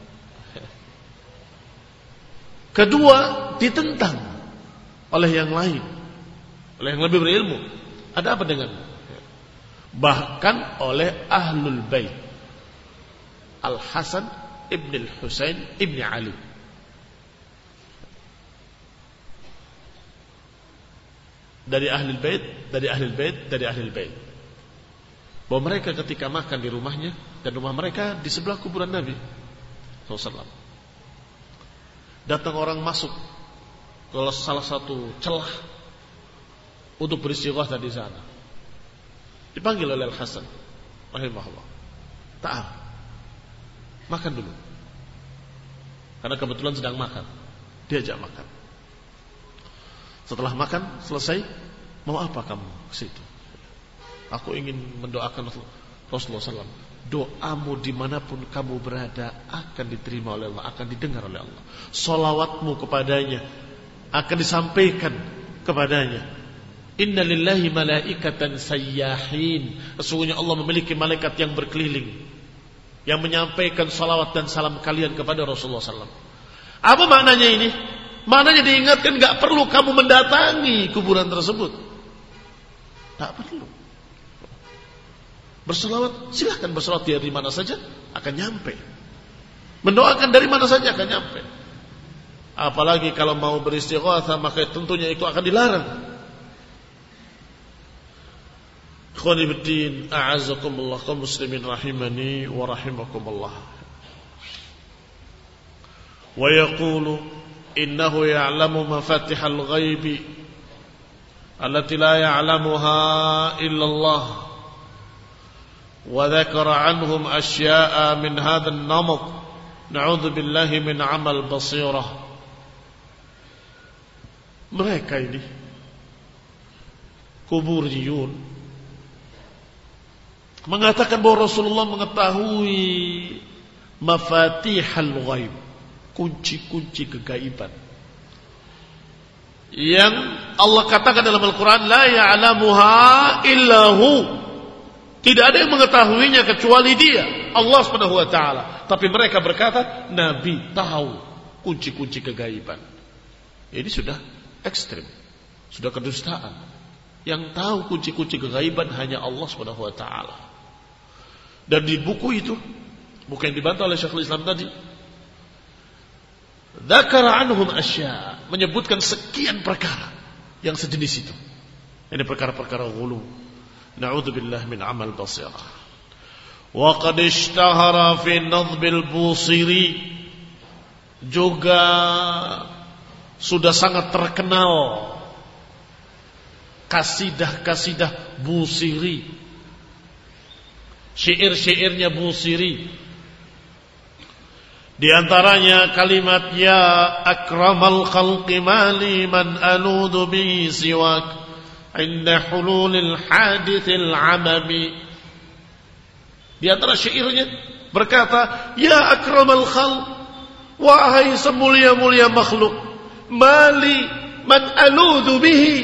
Kedua, ditentang oleh yang lain, oleh yang lebih berilmu. Ada apa dengan? Bahkan oleh Ahlul Bait, Al-Hasan ibn al-Husain ibn Ali. Dari Ahlul Bait, dari Ahlul Bait, dari Ahlul Bait. Bahwa mereka ketika makan di rumahnya, dan rumah mereka di sebelah kuburan Nabi shallallahu alaihi wasallam, datang orang masuk ke salah satu celah untuk beristighatsah di sana. Dipanggil oleh Al-Hasan rahimahullah, ta'al, makan dulu. Karena kebetulan sedang makan, diajak makan. Setelah makan selesai, mau apa kamu ke situ? Aku ingin mendoakan Rasulullah shallallahu alaihi wasallam. Doamu dimanapun kamu berada akan diterima oleh Allah, akan didengar oleh Allah. Salawatmu kepadanya akan disampaikan kepadanya. Inna lillahi malaikatan sayyahin. Sesungguhnya Allah memiliki malaikat yang berkeliling, yang menyampaikan salawat dan salam kalian kepada Rasulullah shallallahu alaihi wasallam. Apa maknanya ini? Maknanya diingatkan, gak perlu kamu mendatangi kuburan tersebut, gak perlu. Berselawat, silahkan berselawat dari mana saja akan nyampe. Mendoakan dari mana saja akan nyampe. Apalagi kalau mau beristighatsah, maka tentunya itu akan dilarang. Ikhwani fiddin, a'azzakumullah, kaum muslimin rahimani wa rahimakumullah. Wa yaqulu innahu ya'lamu mafatihal ghaibi allati la ya'lamuha illa Allah. Wa dzakara 'anhum asya'a min hadzal namat. Na'udzu billahi min 'amal basirah. Mereka ini kuburiyun mengatakan bahwa Rasulullah mengetahui mafatihal ghaib, kunci-kunci kegaiban yang Allah katakan dalam Al-Quran, la ya'lamuha illahu, tidak ada yang mengetahuinya kecuali Dia, Allah Subhanahu wa taala. Tapi mereka berkata Nabi tahu kunci-kunci kegaiban. Ini sudah ekstrim, sudah kedustaan. Yang tahu kunci-kunci kegaiban hanya Allah Subhanahu wa taala. Dan di buku itu, buku yang dibantah oleh Syekhul Islam tadi, dzakara anhum asya, menyebutkan sekian perkara yang sejenis itu. Ini perkara-perkara ghulu. Na'udzubillah min amal basirah. Wa qad ishtahara fi nadhbil Busiri, juga sudah sangat terkenal kasidah-kasidah Busiri, syair-syairnya Busiri. Di antaranya kalimat ya akramal khalqi mali man aludu bi siwak inda hululil hadithil amami. Di antara syairnya berkata, ya akramal khalq, wahai semulia-mulia makhluk, mali man aludu bihi,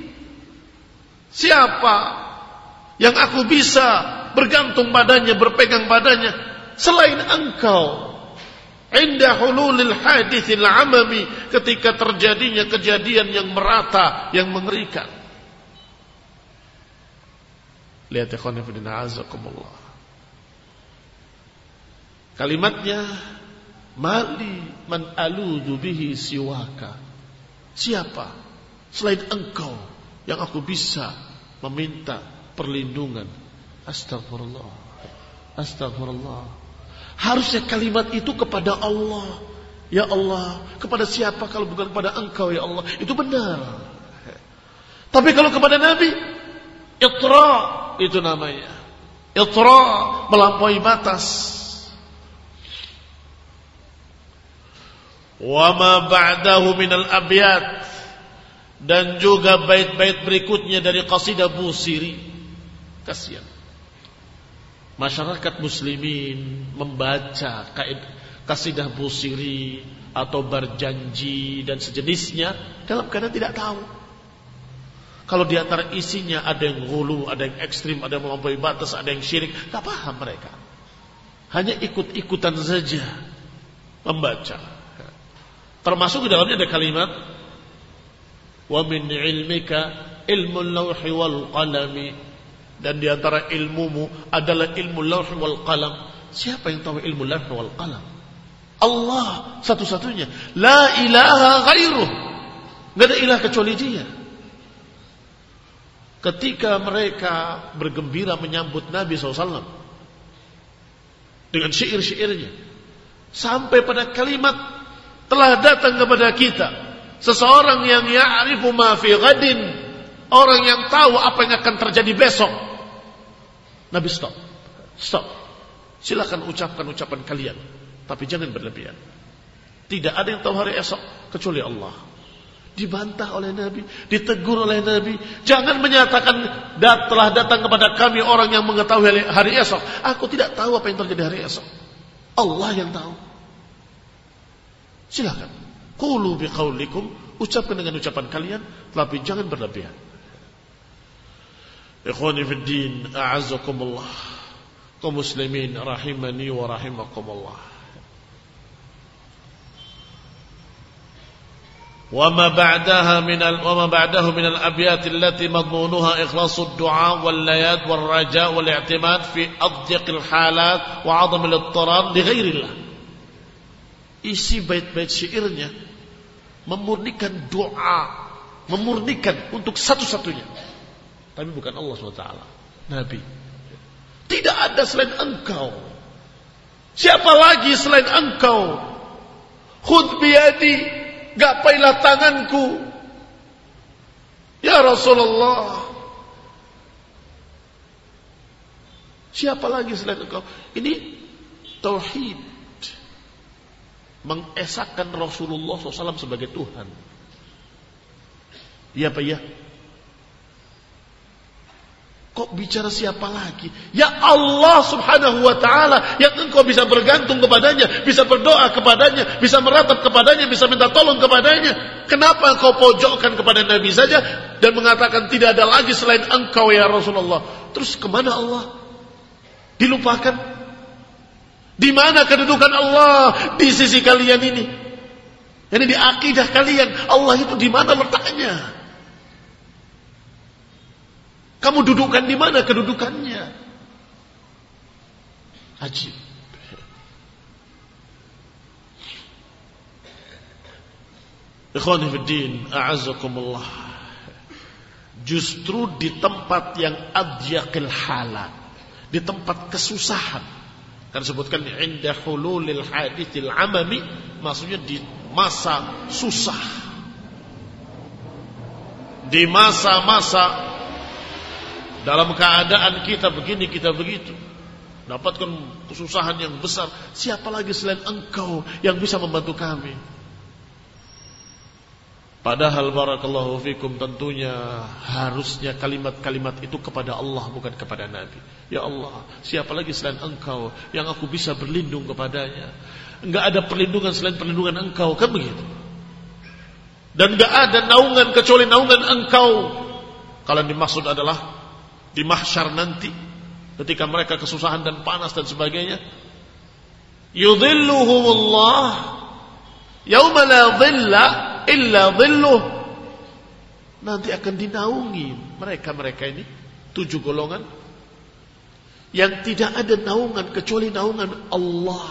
siapa yang aku bisa bergantung padanya, berpegang padanya selain engkau. Inda hululil hadithil amami, ketika terjadinya kejadian yang merata, yang mengerikan. Lihat ikhwan fillah, azakumullah. Kalimatnya mali man aludu bihi siwaka, siapa selain engkau yang aku bisa meminta perlindungan. Astagfirullah, astagfirullah. Harusnya kalimat itu kepada Allah. Ya Allah, kepada siapa kalau bukan kepada engkau ya Allah. Itu benar. Tapi kalau kepada Nabi, itra itu namanya. Itra, melampaui batas. Wa ma ba'dahu minal abyat, dan juga bait-bait berikutnya dari qasidah Busiri. Kasihan masyarakat muslimin membaca kasidah Busiri atau berjanji dan sejenisnya dalam keadaan tidak tahu. Kalau di antara isinya ada yang ghulu, ada yang ekstrim, ada yang melampaui batas, ada yang syirik, tak paham mereka. Hanya ikut-ikutan saja membaca. Termasuk di dalamnya ada kalimat wa min ilmika ilmul lawhi wal qalami, dan di antara ilmumu adalah ilmu lawh wal qalam. Siapa yang tahu ilmu lawh wal qalam? Allah satu-satunya. La ilaha ghairuh, enggak ada ilah kecuali Dia. Ketika mereka bergembira menyambut Nabi shallallahu alaihi wasallam dengan syair-syairnya, sampai pada kalimat telah datang kepada kita seseorang yang ya'rifu ma fi ghadin, orang yang tahu apa yang akan terjadi besok. Nabi stop, stop. Silakan ucapkan ucapan kalian, tapi jangan berlebihan. Tidak ada yang tahu hari esok kecuali Allah. Dibantah oleh Nabi, ditegur oleh Nabi. Jangan menyatakan dat telah datang kepada kami orang yang mengetahui hari esok. Aku tidak tahu apa yang terjadi hari esok. Allah yang tahu. Silakan. Qulu biqaulikum, ucapkan dengan ucapan kalian, tapi jangan berlebihan. Ikhwani fid din, a'azzakumullah, kaum muslimin rahimani wa rahimakumullah. Wa ma ba'daha min al wa ma ba'dahu min al abyat allati madmunuha ikhlasu ad-du'a wal layat wal raja wal i'timad fi adyiq al halat wa 'azam al ittirar li ghairillah. Isi bait-bait syairnya memurnikan doa, memurnikan untuk satu-satunya, tapi bukan Allah subhanahu wa taala. Nabi. Tidak ada selain engkau. Siapa lagi selain engkau? Khudh biyadi, gapailah tanganku. Ya Rasulullah. Siapa lagi selain engkau? Ini tauhid. Mengesahkan Rasulullah shallallahu alaihi wasallam sebagai Tuhan. Iya Pak ya? Kok bicara siapa lagi? Ya Allah subhanahu wa ta'ala yang engkau bisa bergantung kepadanya, bisa berdoa kepadanya, bisa meratap kepadanya, bisa minta tolong kepadanya. Kenapa engkau pojokkan kepada Nabi saja dan mengatakan tidak ada lagi selain engkau ya Rasulullah? Terus kemana Allah? Dilupakan? Di mana kedudukan Allah di sisi kalian ini? Ini di akidah kalian. Allah itu di mana letaknya? Kamu dudukkan di mana kedudukannya? Ajib. Ikhwani fiddin, a'azzakumullah. Justru di tempat yang adyaqil halat, di tempat kesusahan. Kan sebutkan inda hululil hadithil amami, maksudnya di masa susah. Di masa-masa dalam keadaan kita begini, kita begitu, dapatkan kesusahan yang besar. Siapa lagi selain engkau yang bisa membantu kami? Padahal barakallahu fikum, tentunya harusnya kalimat-kalimat itu kepada Allah, bukan kepada Nabi. Ya Allah, siapa lagi selain engkau yang aku bisa berlindung kepadanya? Enggak ada perlindungan selain perlindungan engkau, kan begitu? Dan enggak ada naungan kecuali naungan engkau. Kalau yang dimaksud adalah di mahsyar nanti, ketika mereka kesusahan dan panas dan sebagainya, yudhilluhumullah yauma la dhilla illa dhilluh. Nanti akan dinaungi mereka-mereka ini, tujuh golongan yang tidak ada naungan kecuali naungan Allah.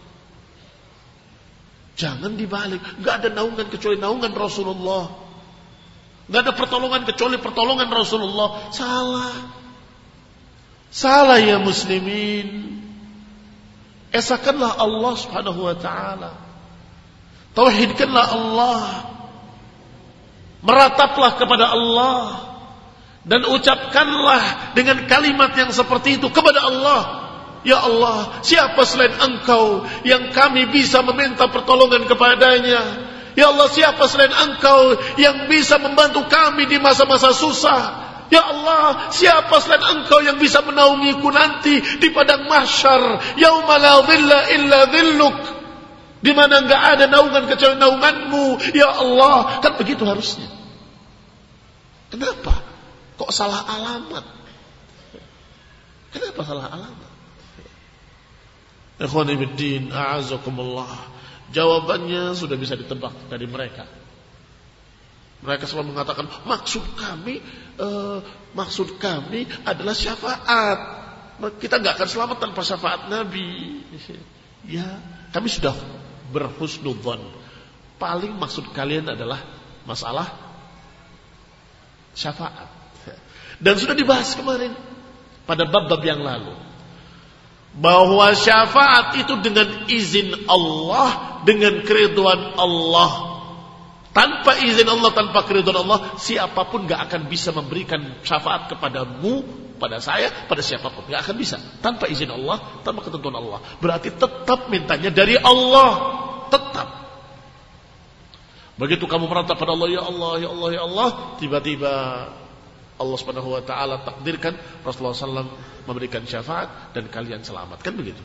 Jangan dibalik, enggak ada naungan kecuali naungan Rasulullah. Gak ada pertolongan kecuali pertolongan Rasulullah. Salah. Salah ya muslimin. Esahkanlah Allah subhanahu wa ta'ala. Tauhidkanlah Allah. Merataplah kepada Allah. Dan ucapkanlah dengan kalimat yang seperti itu kepada Allah. Ya Allah, siapa selain engkau yang kami bisa meminta pertolongan kepadanya? Ya Allah, siapa selain engkau yang bisa membantu kami di masa-masa susah? Ya Allah, siapa selain engkau yang bisa menaungiku nanti di padang mahsyar? Yauma la dhilla illa dhilluk. Di mana enggak ada naungan kecuali naunganmu. Ya Allah, kan begitu harusnya. Kenapa? Kok salah alamat? Kenapa salah alamat? Ikhwani fiddin, a'azzakumullah. Jawabannya sudah bisa ditebak dari mereka. Mereka selalu mengatakan maksud kami, uh, maksud kami adalah syafaat. Kita nggak akan selamat tanpa syafaat Nabi. Ya, kami sudah berhusnudzon. Paling maksud kalian adalah masalah syafaat. Dan sudah dibahas kemarin pada bab-bab yang lalu, bahwa syafaat itu dengan izin Allah, dengan keriduan Allah. Tanpa izin Allah, tanpa keriduan Allah, siapapun gak akan bisa memberikan syafaat kepadamu, pada saya, pada siapapun. Gak akan bisa. Tanpa izin Allah, tanpa ketentuan Allah. Berarti tetap mintanya dari Allah. Tetap. Begitu kamu meratap pada Allah, ya Allah, ya Allah, ya Allah, tiba-tiba Allah subhanahu wa ta'ala takdirkan Rasulullah shallallahu alaihi wasallam memberikan syafaat dan kalian selamat. Kan begitu.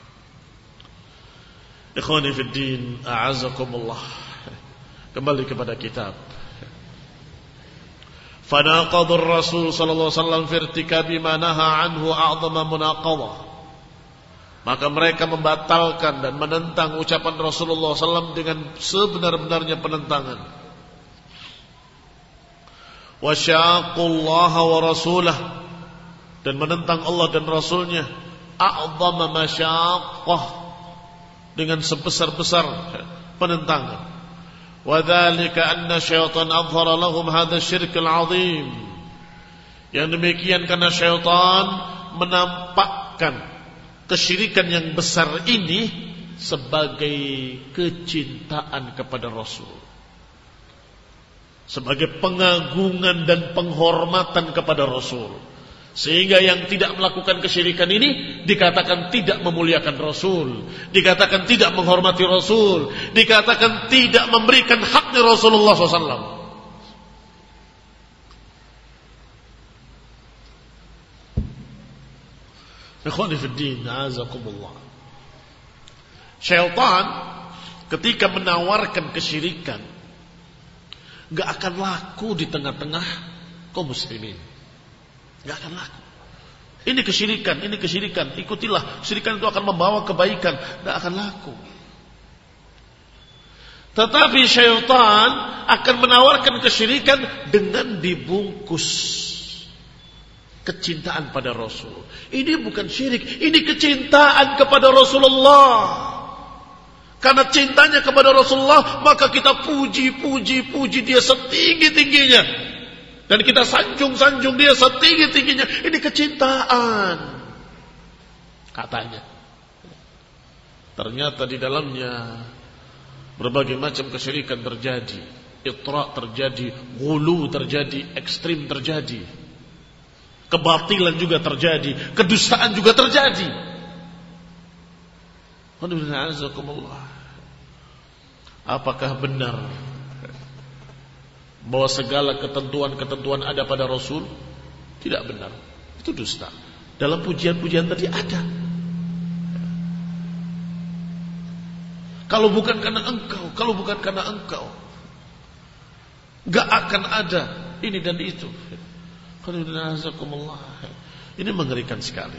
Ikhwani fiddin, a'azakumullah. Kembali kepada kitab. Fanaqadur Rasul sallallahu alaihi wasallam fi irtikabi ma naha anhu a'zama munaqadhah. Maka mereka membatalkan dan menentang ucapan Rasulullah sallallahu alaihi wasallam dengan sebenar-benarnya penentangan. Wa syaqullaha wa rasulah, dan menentang Allah dan Rasulnya a'zama masyaqqah, dengan sebesar-besar penentangan. Wa dzalika anna syaitan adhara lahum hadha syirk al-'azim Yang demikian karena syaitan menampakkan kesyirikan yang besar ini sebagai kecintaan kepada Rasul, sebagai pengagungan dan penghormatan kepada Rasul, sehingga yang tidak melakukan kesyirikan ini dikatakan tidak memuliakan Rasul, dikatakan tidak menghormati Rasul, dikatakan tidak memberikan haknya Rasulullah shallallahu alaihi wasallam. Ikhwani fi din, a'azakumullah. Syaitan ketika menawarkan kesyirikan gak akan laku di tengah-tengah kaum muslimin. Gak akan laku. Ini kesyirikan, ini kesyirikan, ikutilah. Kesyirikan itu akan membawa kebaikan. Gak akan laku. Tetapi syaitan akan menawarkan kesyirikan dengan dibungkus kecintaan pada Rasul. Ini bukan syirik, ini kecintaan kepada Rasulullah. Karena cintanya kepada Rasulullah, maka kita puji-puji-puji dia setinggi-tingginya. Dan kita sanjung-sanjung dia setinggi-tingginya. Ini kecintaan, katanya. Ternyata di dalamnya berbagai macam kesyirikan terjadi, itra terjadi, ghulu terjadi, ekstrim terjadi, kebatilan juga terjadi, kedustaan juga terjadi. Apakah benar bahwa segala ketentuan-ketentuan ada pada Rasul? Tidak benar. Itu dusta. Dalam pujian-pujian tadi ada. Kalau bukan karena engkau, kalau bukan karena engkau, gak akan ada ini dan itu. Ini mengerikan sekali.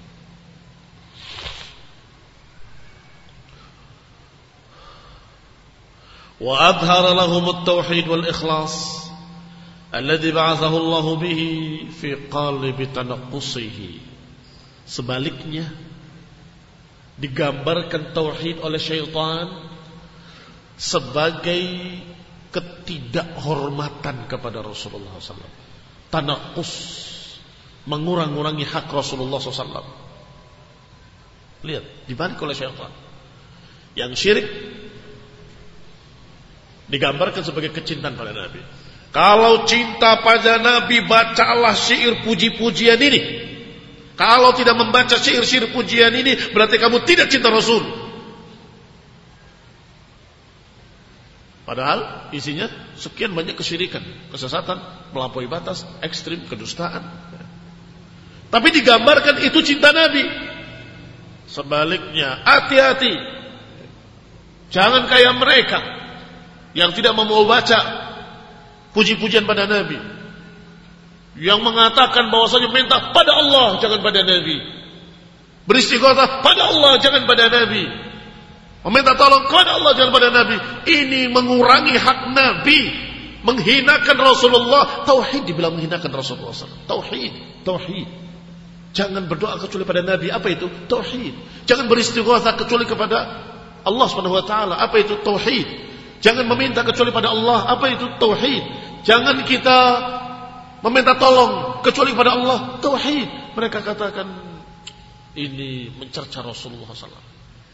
Wa adhara lahum at-tauhid wal ikhlas alladhi ba'athahu Allah bihi fi qalbi tanaqqusihi. Sebaliknya digambarkan tauhid oleh syaitan sebagai ketidakhormatan kepada Rasulullah shallallahu alaihi wasallam. Tanaqqus, mengurang-urangi hak Rasulullah shallallahu alaihi wasallam. Lihat, dibalik oleh syaitan. Yang syirik digambarkan sebagai kecintaan pada Nabi. Kalau cinta pada Nabi, bacalah syair puji-pujian ini. Kalau tidak membaca syair-syair pujian ini, berarti kamu tidak cinta Rasul. Padahal isinya sekian banyak kesyirikan, kesesatan, melampaui batas, ekstrim, kedustaan. Tapi digambarkan itu cinta Nabi. Sebaliknya, hati-hati. Jangan kayak mereka yang tidak mau baca puji-pujian pada Nabi, yang mengatakan bahwasanya minta pada Allah, jangan pada Nabi. Beristighatsah pada Allah, jangan pada Nabi. Meminta tolong kepada Allah, jangan pada Nabi. Ini mengurangi hak Nabi, menghinakan Rasulullah. Tauhid dibilang menghinakan Rasulullah shallallahu alaihi wasallam. Tauhid, tauhid. Jangan berdoa kecuali pada Nabi. Apa itu? Tauhid. Jangan beristighatsah kecuali kepada Allah subhanahu wa taala. Apa itu? Tauhid. Jangan meminta kecuali pada Allah. Apa itu? Tauhid. Jangan kita meminta tolong kecuali kepada Allah. Tauhid. Mereka katakan ini mencerca Rasulullah shallallahu alaihi wasallam.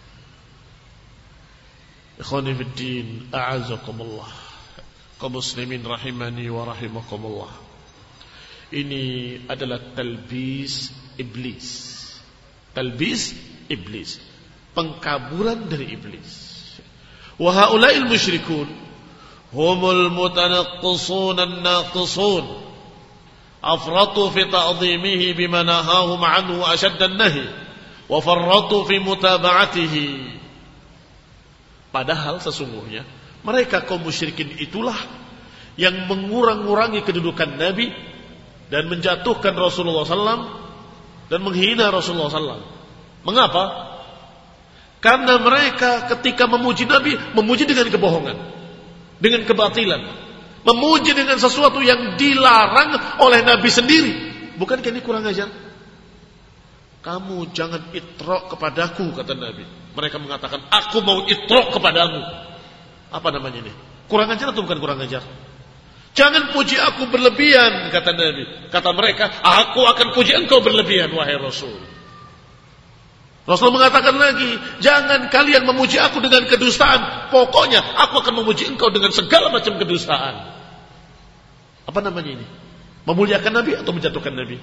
Ikhwani fid din, a'azakumullah. Kaum muslimin rahimani wa rahimakumullah. Ini adalah talbis iblis. Talbis iblis, pengkaburan dari iblis. Wa haula'il musyrikun humul mutanaqqisun an-naqisun. Afratu fi ta'dhimihi bima nahahum anhu ashadda an-nahy wa farratu fi mutaba'atihi. Padahal sesungguhnya mereka kaum musyrikin itulah yang mengurang-urangi kedudukan Nabi dan menjatuhkan Rasulullah shallallahu alaihi wasallam dan menghina Rasulullah shallallahu alaihi wasallam. Mengapa? Karena mereka ketika memuji Nabi, memuji dengan kebohongan, dengan kebatilan, memuji dengan sesuatu yang dilarang oleh Nabi sendiri. Bukankah ini kurang ajar? Kamu jangan itrok kepadaku, kata Nabi. Mereka mengatakan, aku mau itrok kepadamu. Apa namanya ini? Kurang ajar atau bukan kurang ajar? Jangan puji aku berlebihan, kata Nabi. Kata mereka, aku akan puji engkau berlebihan, wahai Rasul. Rasul mengatakan lagi, jangan kalian memuji aku dengan kedustaan. Pokoknya aku akan memuji engkau dengan segala macam kedustaan. Apa namanya ini? Memuliakan Nabi atau menjatuhkan Nabi?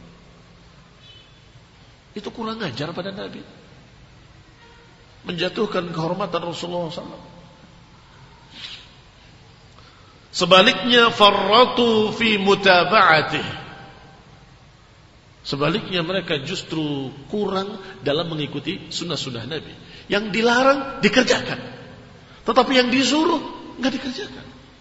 Itu kurang ajar pada Nabi. Menjatuhkan kehormatan Rasulullah shallallahu alaihi wasallam. Sebaliknya farratu fi mutaba'atih. Sebaliknya mereka justru kurang dalam mengikuti sunnah-sunnah Nabi. Yang dilarang dikerjakan, tetapi yang disuruh enggak dikerjakan.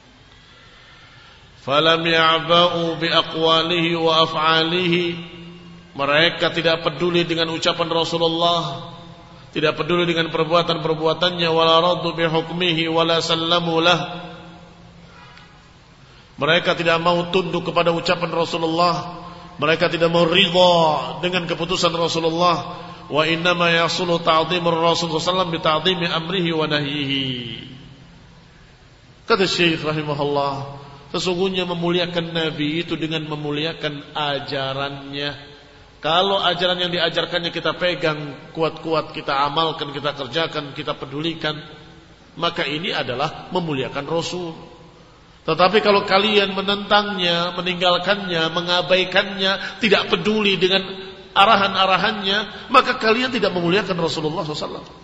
Falam ya'ba'u bi aqwalihi wa af'alihi. Mereka tidak peduli dengan ucapan Rasulullah, tidak peduli dengan perbuatan-perbuatannya, wala raddu bi hukmihi wala sallamu lah. Mereka tidak mau tunduk kepada ucapan Rasulullah. Mereka tidak mau ridha dengan keputusan Rasulullah. Wa innama yasulu ta'zimur Rasul sallallahu alaihi wasallam bi ta'zimi amrihi wa nahyihi. Kata Syekh rahimahullah, sesungguhnya memuliakan Nabi itu dengan memuliakan ajarannya. Kalau ajaran yang diajarkannya kita pegang kuat-kuat, kita amalkan, kita kerjakan, kita pedulikan, maka ini adalah memuliakan Rasul. Tetapi kalau kalian menentangnya, meninggalkannya, mengabaikannya, tidak peduli dengan arahan-arahannya, maka kalian tidak memuliakan Rasulullah shallallahu alaihi wasallam.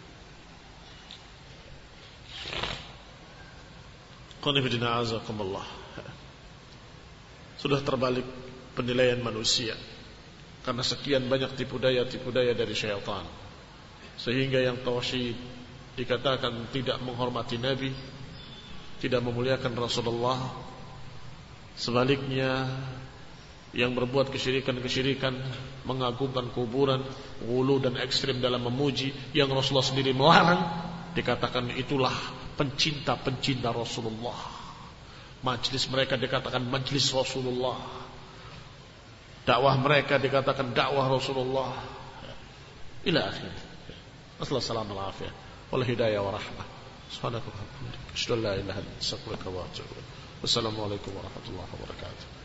Qanifidina azakumullah. Sudah terbalik penilaian manusia karena sekian banyak tipu daya-tipu daya dari syaitan, sehingga yang tauhid dikatakan tidak menghormati Nabi, tidak memuliakan Rasulullah. Sebaliknya yang berbuat kesyirikan-kesyirikan, mengagungkan kuburan, ghulu dan ekstrim dalam memuji yang Rasulullah sendiri melarang, dikatakan itulah pencinta-pencinta Rasulullah. Majlis mereka dikatakan majlis Rasulullah. Dakwah mereka dikatakan dakwah Rasulullah. Ila akhir. Assalamualaikum warahmatullahi wabarakatuh. Wal hidayah wa rahmah. Subhanakallahumma wa bihamdika, asyhadu an la ilaha illa anta, astaghfiruka wa atubu ilaik. Wassalamualaikum warahmatullahi wabarakatuh.